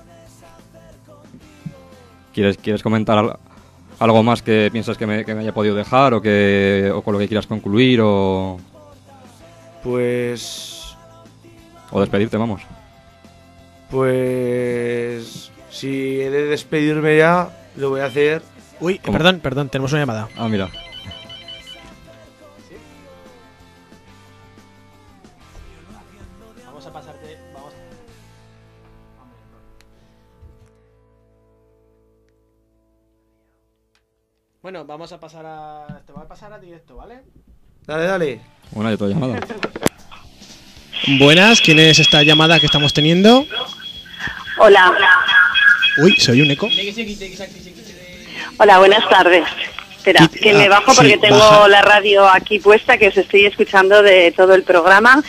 ¿Quieres comentar algo más que piensas que me haya podido dejar o con lo que quieras concluir o...? Pues... O despedirte, vamos. Pues... Si he de despedirme ya, lo voy a hacer... Uy, perdón, tenemos una llamada. Ah, mira. Vamos a pasarte... Bueno, vamos a pasar a... Te voy a pasar a ti esto, ¿vale? Dale. Una de tu llamada. Buenas, ¿quién es esta llamada que estamos teniendo? Hola. Uy, soy un eco. Hola, buenas tardes. Espera, que me bajo porque tengo baja. la radio aquí puesta, que os estoy escuchando de todo el programa.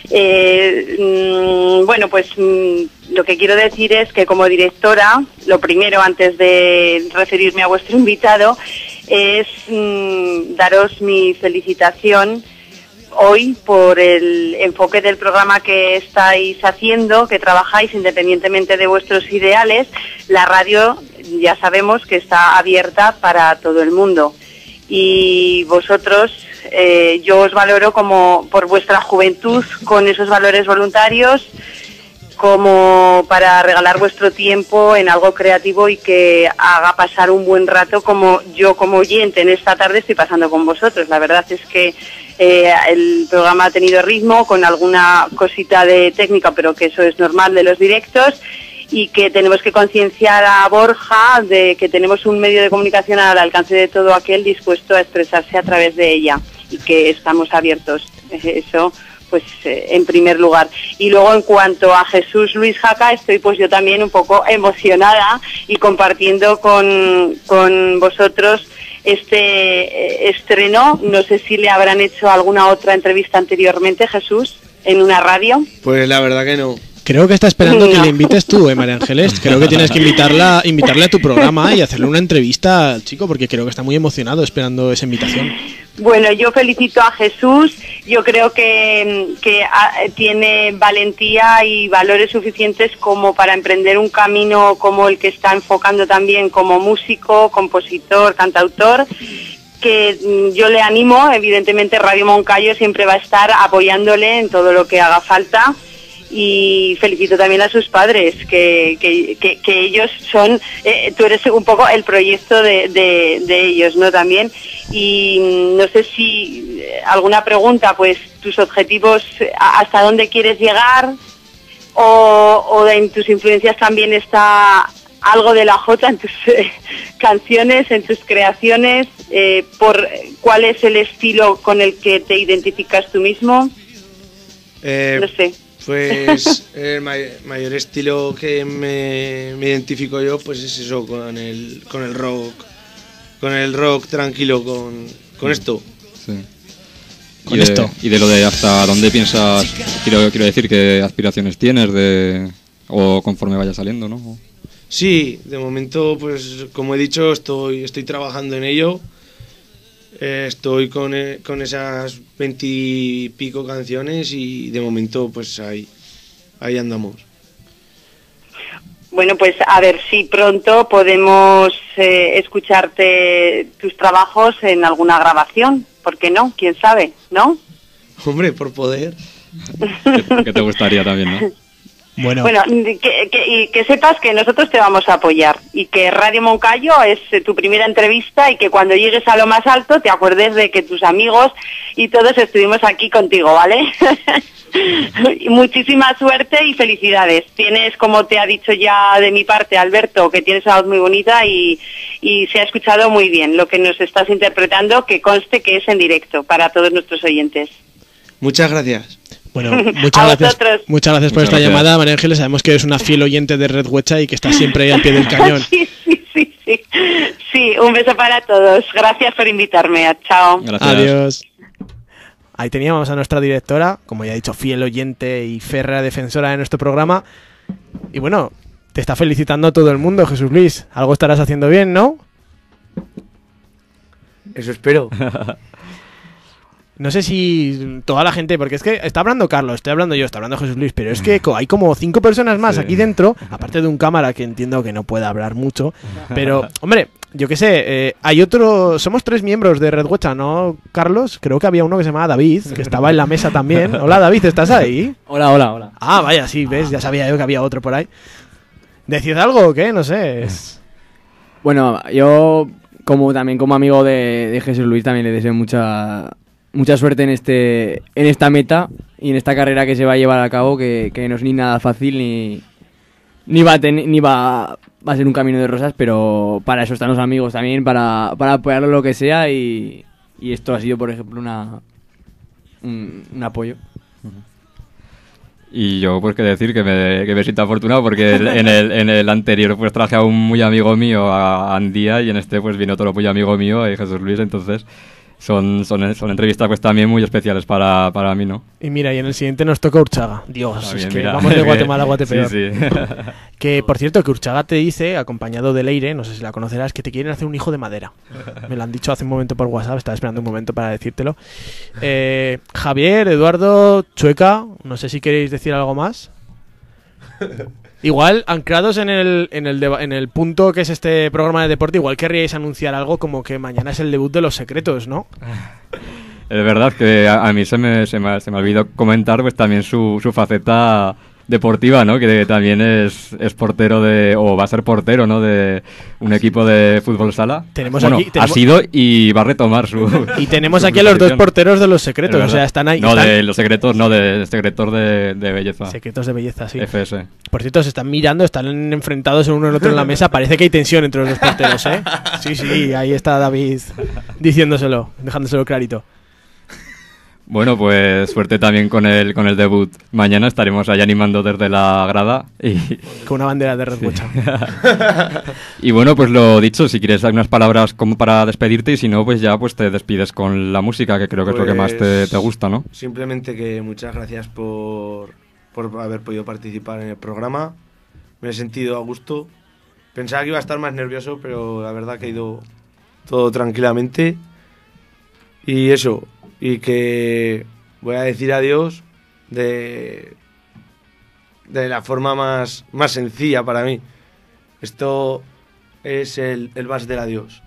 Bueno, pues lo que quiero decir es que como directora, lo primero antes de referirme a vuestro invitado, es daros mi felicitación hoy por el enfoque del programa que estáis haciendo, que trabajáis independientemente de vuestros ideales. La radio ya sabemos que está abierta para todo el mundo y vosotros, yo os valoro como por vuestra juventud, con esos valores voluntarios, como para regalar vuestro tiempo en algo creativo y que haga pasar un buen rato, como yo como oyente en esta tarde estoy pasando con vosotros. La verdad es que el programa ha tenido ritmo, con alguna cosita de técnica, pero que eso es normal de los directos, y que tenemos que concienciar a Borja de que tenemos un medio de comunicación al alcance de todo aquel dispuesto a expresarse a través de ella, y que estamos abiertos. Eso pues en primer lugar. Y luego en cuanto a Jesús Luis Jaca, estoy pues yo también un poco emocionada y compartiendo con vosotros este estreno. No sé si le habrán hecho alguna otra entrevista anteriormente, Jesús, en una radio. Pues la verdad que no. Creo que está esperando que le invites tú, María Ángeles. Creo que tienes que invitarle a tu programa y hacerle una entrevista al chico, porque creo que está muy emocionado esperando esa invitación. Bueno, yo felicito a Jesús. Yo creo que tiene valentía y valores suficientes como para emprender un camino como el que está enfocando también como músico, compositor, cantautor, que yo le animo. Evidentemente Radio Moncayo siempre va a estar apoyándole en todo lo que haga falta. Y felicito también a sus padres, que ellos son, tú eres un poco el proyecto de ellos, ¿no? También. Y no sé si alguna pregunta, pues tus objetivos, hasta dónde quieres llegar, o en tus influencias también está algo de la jota en tus canciones, en tus creaciones, por cuál es el estilo con el que te identificas tú mismo. No sé. Pues el mayor estilo que me identifico yo, pues es eso, con el rock tranquilo, con esto. Sí. Y de lo de hasta dónde piensas, quiero decir, qué aspiraciones tienes o conforme vaya saliendo, ¿no? Sí, de momento, pues como he dicho, estoy trabajando en ello. Estoy con esas 20 y pico canciones y de momento pues ahí andamos. Bueno, pues a ver si pronto podemos escucharte tus trabajos en alguna grabación. ¿Por qué no? ¿Quién sabe? ¿No? Hombre, por poder. Que te gustaría también, ¿no? Bueno, que sepas que nosotros te vamos a apoyar y que Radio Moncayo es tu primera entrevista y que cuando llegues a lo más alto te acuerdes de que tus amigos y todos estuvimos aquí contigo, ¿vale? Muchísima suerte y felicidades. Tienes, como te ha dicho ya de mi parte Alberto, que tienes una voz muy bonita y se ha escuchado muy bien lo que nos estás interpretando, que conste que es en directo para todos nuestros oyentes. Muchas gracias. Bueno, muchas gracias por esta llamada, María Ángeles. Sabemos que eres una fiel oyente de Red Huecha y que estás siempre ahí al pie del cañón. Sí, un beso para todos. Gracias por invitarme. Chao. Gracias. Adiós. Ahí teníamos a nuestra directora, como ya he dicho, fiel oyente y férrea defensora de nuestro programa. Y bueno, te está felicitando todo el mundo, Jesús Luis. Algo estarás haciendo bien, ¿no? Eso espero. No sé si toda la gente, porque es que está hablando Carlos, estoy hablando yo, está hablando Jesús Luis, pero es que hay como 5 personas más aquí dentro, aparte de un cámara que entiendo que no puede hablar mucho, pero, hombre, yo qué sé, somos 3 miembros de Red Huecha, ¿no, Carlos? Creo que había uno que se llamaba David, que estaba en la mesa también. Hola, David, ¿estás ahí? Hola. Ah, vaya, sí, ves, ya sabía yo que había otro por ahí. ¿Decís algo o qué? No sé. Bueno, yo, como amigo de Jesús Luis, también le deseo mucha suerte en esta meta y en esta carrera que se va a llevar a cabo, que no es ni nada fácil ni va a ser un camino de rosas, pero para eso están los amigos también, para apoyarlo lo que sea, y esto ha sido, por ejemplo, un apoyo. Y yo, pues, qué decir, que me siento afortunado porque en el anterior pues traje a un muy amigo mío, a Andía, y en este pues viene otro muy amigo mío, Jesús Luis, entonces son entrevistas pues también muy especiales para mí, ¿no? Y mira, y en el siguiente nos toca Urchaga. Dios, también, es que mira, vamos de Guatemala a Guatepeor. Sí. Que, por cierto, que Urchaga te dice, acompañado de Leire, no sé si la conocerás, que te quieren hacer un hijo de madera. Me lo han dicho hace un momento por WhatsApp, estaba esperando un momento para decírtelo. Javier, Eduardo, Chueca, no sé si queréis decir algo más. Igual, anclados en el punto que es este programa de deporte, igual querríais anunciar algo como que mañana es el debut de Los Secretos, ¿no? Es verdad que a mí se me olvidó comentar pues también su faceta deportiva, ¿no? Que también es portero o va a ser portero, ¿no? De un equipo de fútbol sala. Ha sido y va a retomar su. Y tenemos aquí a los 2 porteros de Los Secretos, o sea, están ahí. No, de Los Secretos, no, de Secretos de Belleza. Secretos de Belleza, sí. FS. Por cierto, se están mirando, están enfrentados el uno y el otro en la mesa. Parece que hay tensión entre los 2 porteros, ¿eh? Sí, ahí está David diciéndoselo, dejándoselo clarito. Bueno, pues suerte también con el debut. Mañana estaremos allá animando desde la grada. Con una bandera de Red Huecha. Y bueno, pues lo dicho, si quieres algunas palabras como para despedirte, y si no, pues ya pues te despides con la música, que creo que es lo que más te gusta, ¿no? Simplemente que muchas gracias por haber podido participar en el programa. Me he sentido a gusto. Pensaba que iba a estar más nervioso, pero la verdad que ha ido todo tranquilamente. Y eso... Y que voy a decir adiós de la forma más sencilla para mí. Esto es el vals del adiós.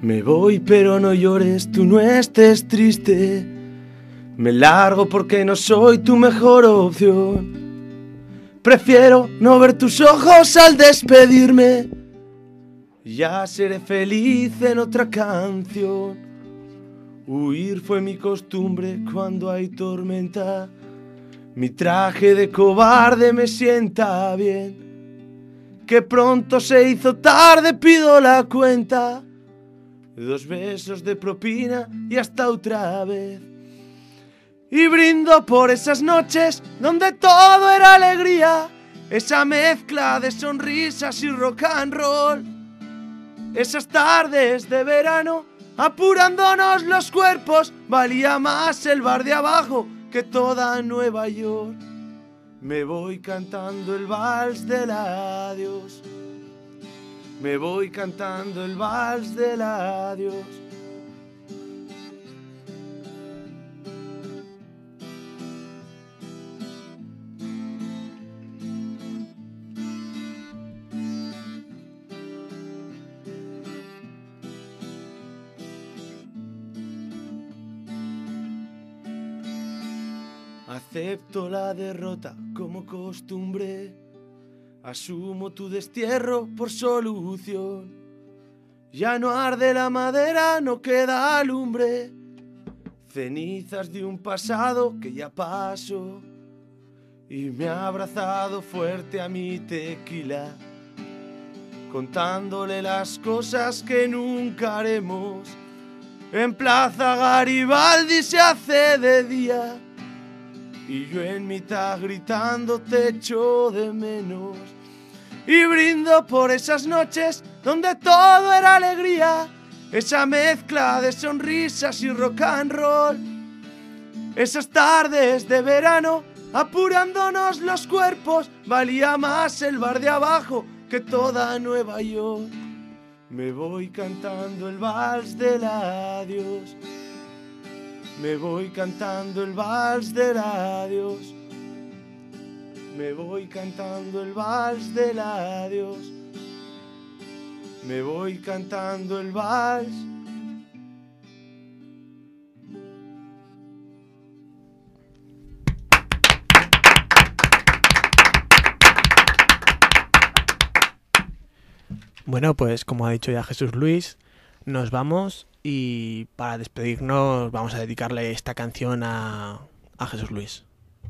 Me voy pero no llores, tú no estés triste. Me largo porque no soy tu mejor opción. Prefiero no ver tus ojos al despedirme. Ya seré feliz en otra canción. Huir fue mi costumbre cuando hay tormenta. Mi traje de cobarde me sienta bien. Que pronto se hizo tarde, pido la cuenta. 2 besos de propina y hasta otra vez. Y brindo por esas noches donde todo era alegría. Esa mezcla de sonrisas y rock and roll. Esas tardes de verano apurándonos los cuerpos. Valía más el bar de abajo que toda Nueva York. Me voy cantando el vals del adiós. Me voy cantando el vals del adiós. Acepto la derrota como costumbre. Asumo tu destierro por solución. Ya no arde la madera, no queda lumbre. Cenizas de un pasado que ya pasó. Y me ha abrazado fuerte a mi tequila, contándole las cosas que nunca haremos. En Plaza Garibaldi se hace de día. Y yo en mitad gritando te echo de menos. Y brindo por esas noches donde todo era alegría. Esa mezcla de sonrisas y rock and roll. Esas tardes de verano apurándonos los cuerpos. Valía más el bar de abajo que toda Nueva York. Me voy cantando el vals del adiós. Me voy cantando el vals del adiós. Me voy cantando el vals del adiós. Me voy cantando el vals. Bueno, pues como ha dicho ya Jesús Luis, nos vamos. Y para despedirnos vamos a dedicarle esta canción a Jesús Luis.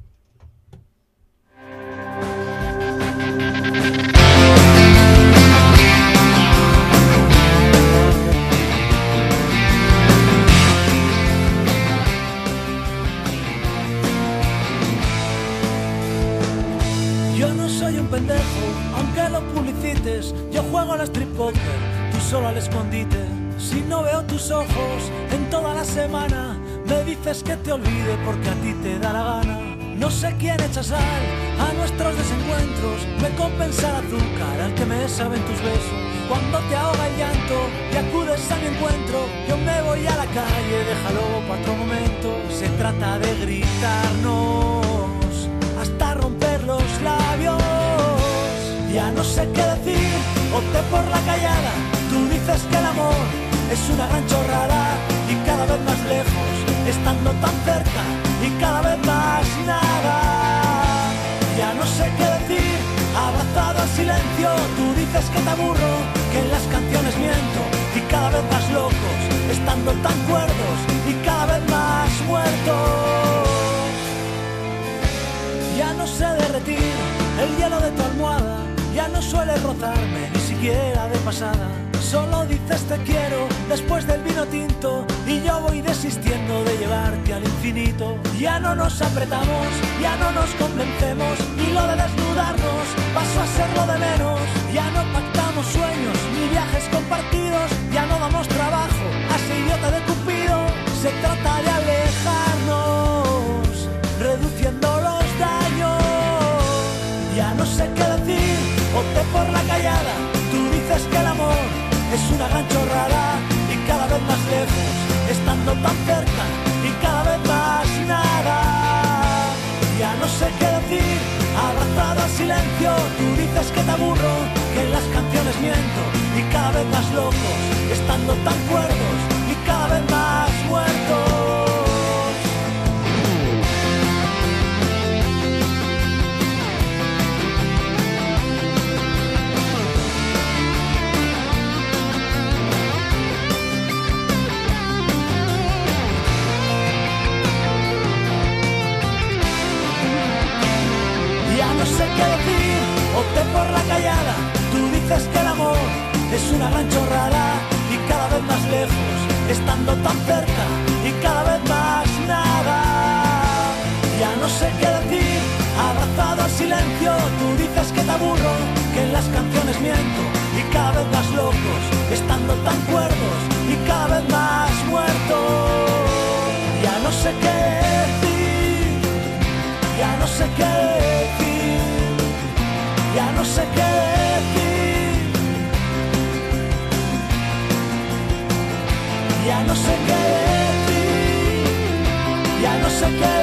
Yo no soy un pendejo, aunque lo publicites. Yo juego al strip poker, tú solo al escondite. Si no veo tus ojos en toda la semana, me dices que te olvide porque a ti te da la gana. No sé quién echa sal a nuestros desencuentros, me compensa el azúcar al que me saben tus besos. Cuando te ahoga el llanto y acudes a mi encuentro, yo me voy a la calle, déjalo para otro momento. Se trata de gritarnos hasta romper los labios. Ya no sé qué decir, opté por la callada. Tú dices que el amor es una gran chorrada y cada vez más lejos, estando tan cerca y cada vez más nada. Ya no sé qué decir, abrazado al silencio. Tú dices que te aburro, que en las canciones miento y cada vez más locos, estando tan cuerdos y cada vez más muertos. Ya no sé derretir el hielo de tu almohada, ya no suele rozarme ni siquiera de pasada. Solo dices te quiero después del vino tinto y yo voy desistiendo de llevarte al infinito. Ya no nos apretamos, ya no nos convencemos y lo de desnudarnos pasó a ser lo de menos. Ya no pactamos sueños ni viajes compartidos, ya no damos trabajo a ese idiota de Cupido. Se trata de alejarnos, reduciendo los daños. Ya no sé qué decir, opté por la callada. Tú dices que el amor es una gran chorrada y cada vez más lejos, estando tan cerca y cada vez más nada. Ya no sé qué decir, abrazado al silencio. Tú dices que te aburro, que en las canciones miento y cada vez más locos, estando tan cuerdos y cada vez más muertos. No sé qué decir, opté por la callada. Tú dices que el amor es una gran chorrada y cada vez más lejos, estando tan cerca y cada vez más nada. Ya no sé qué decir, abrazado al silencio. Tú dices que te aburro, que en las canciones miento y cada vez más locos, estando tan cuerdos y cada vez más muertos. Ya no sé qué decir, ya no sé qué decir. Ya no sé qué decir, ya no sé qué decir, ya no sé qué decir.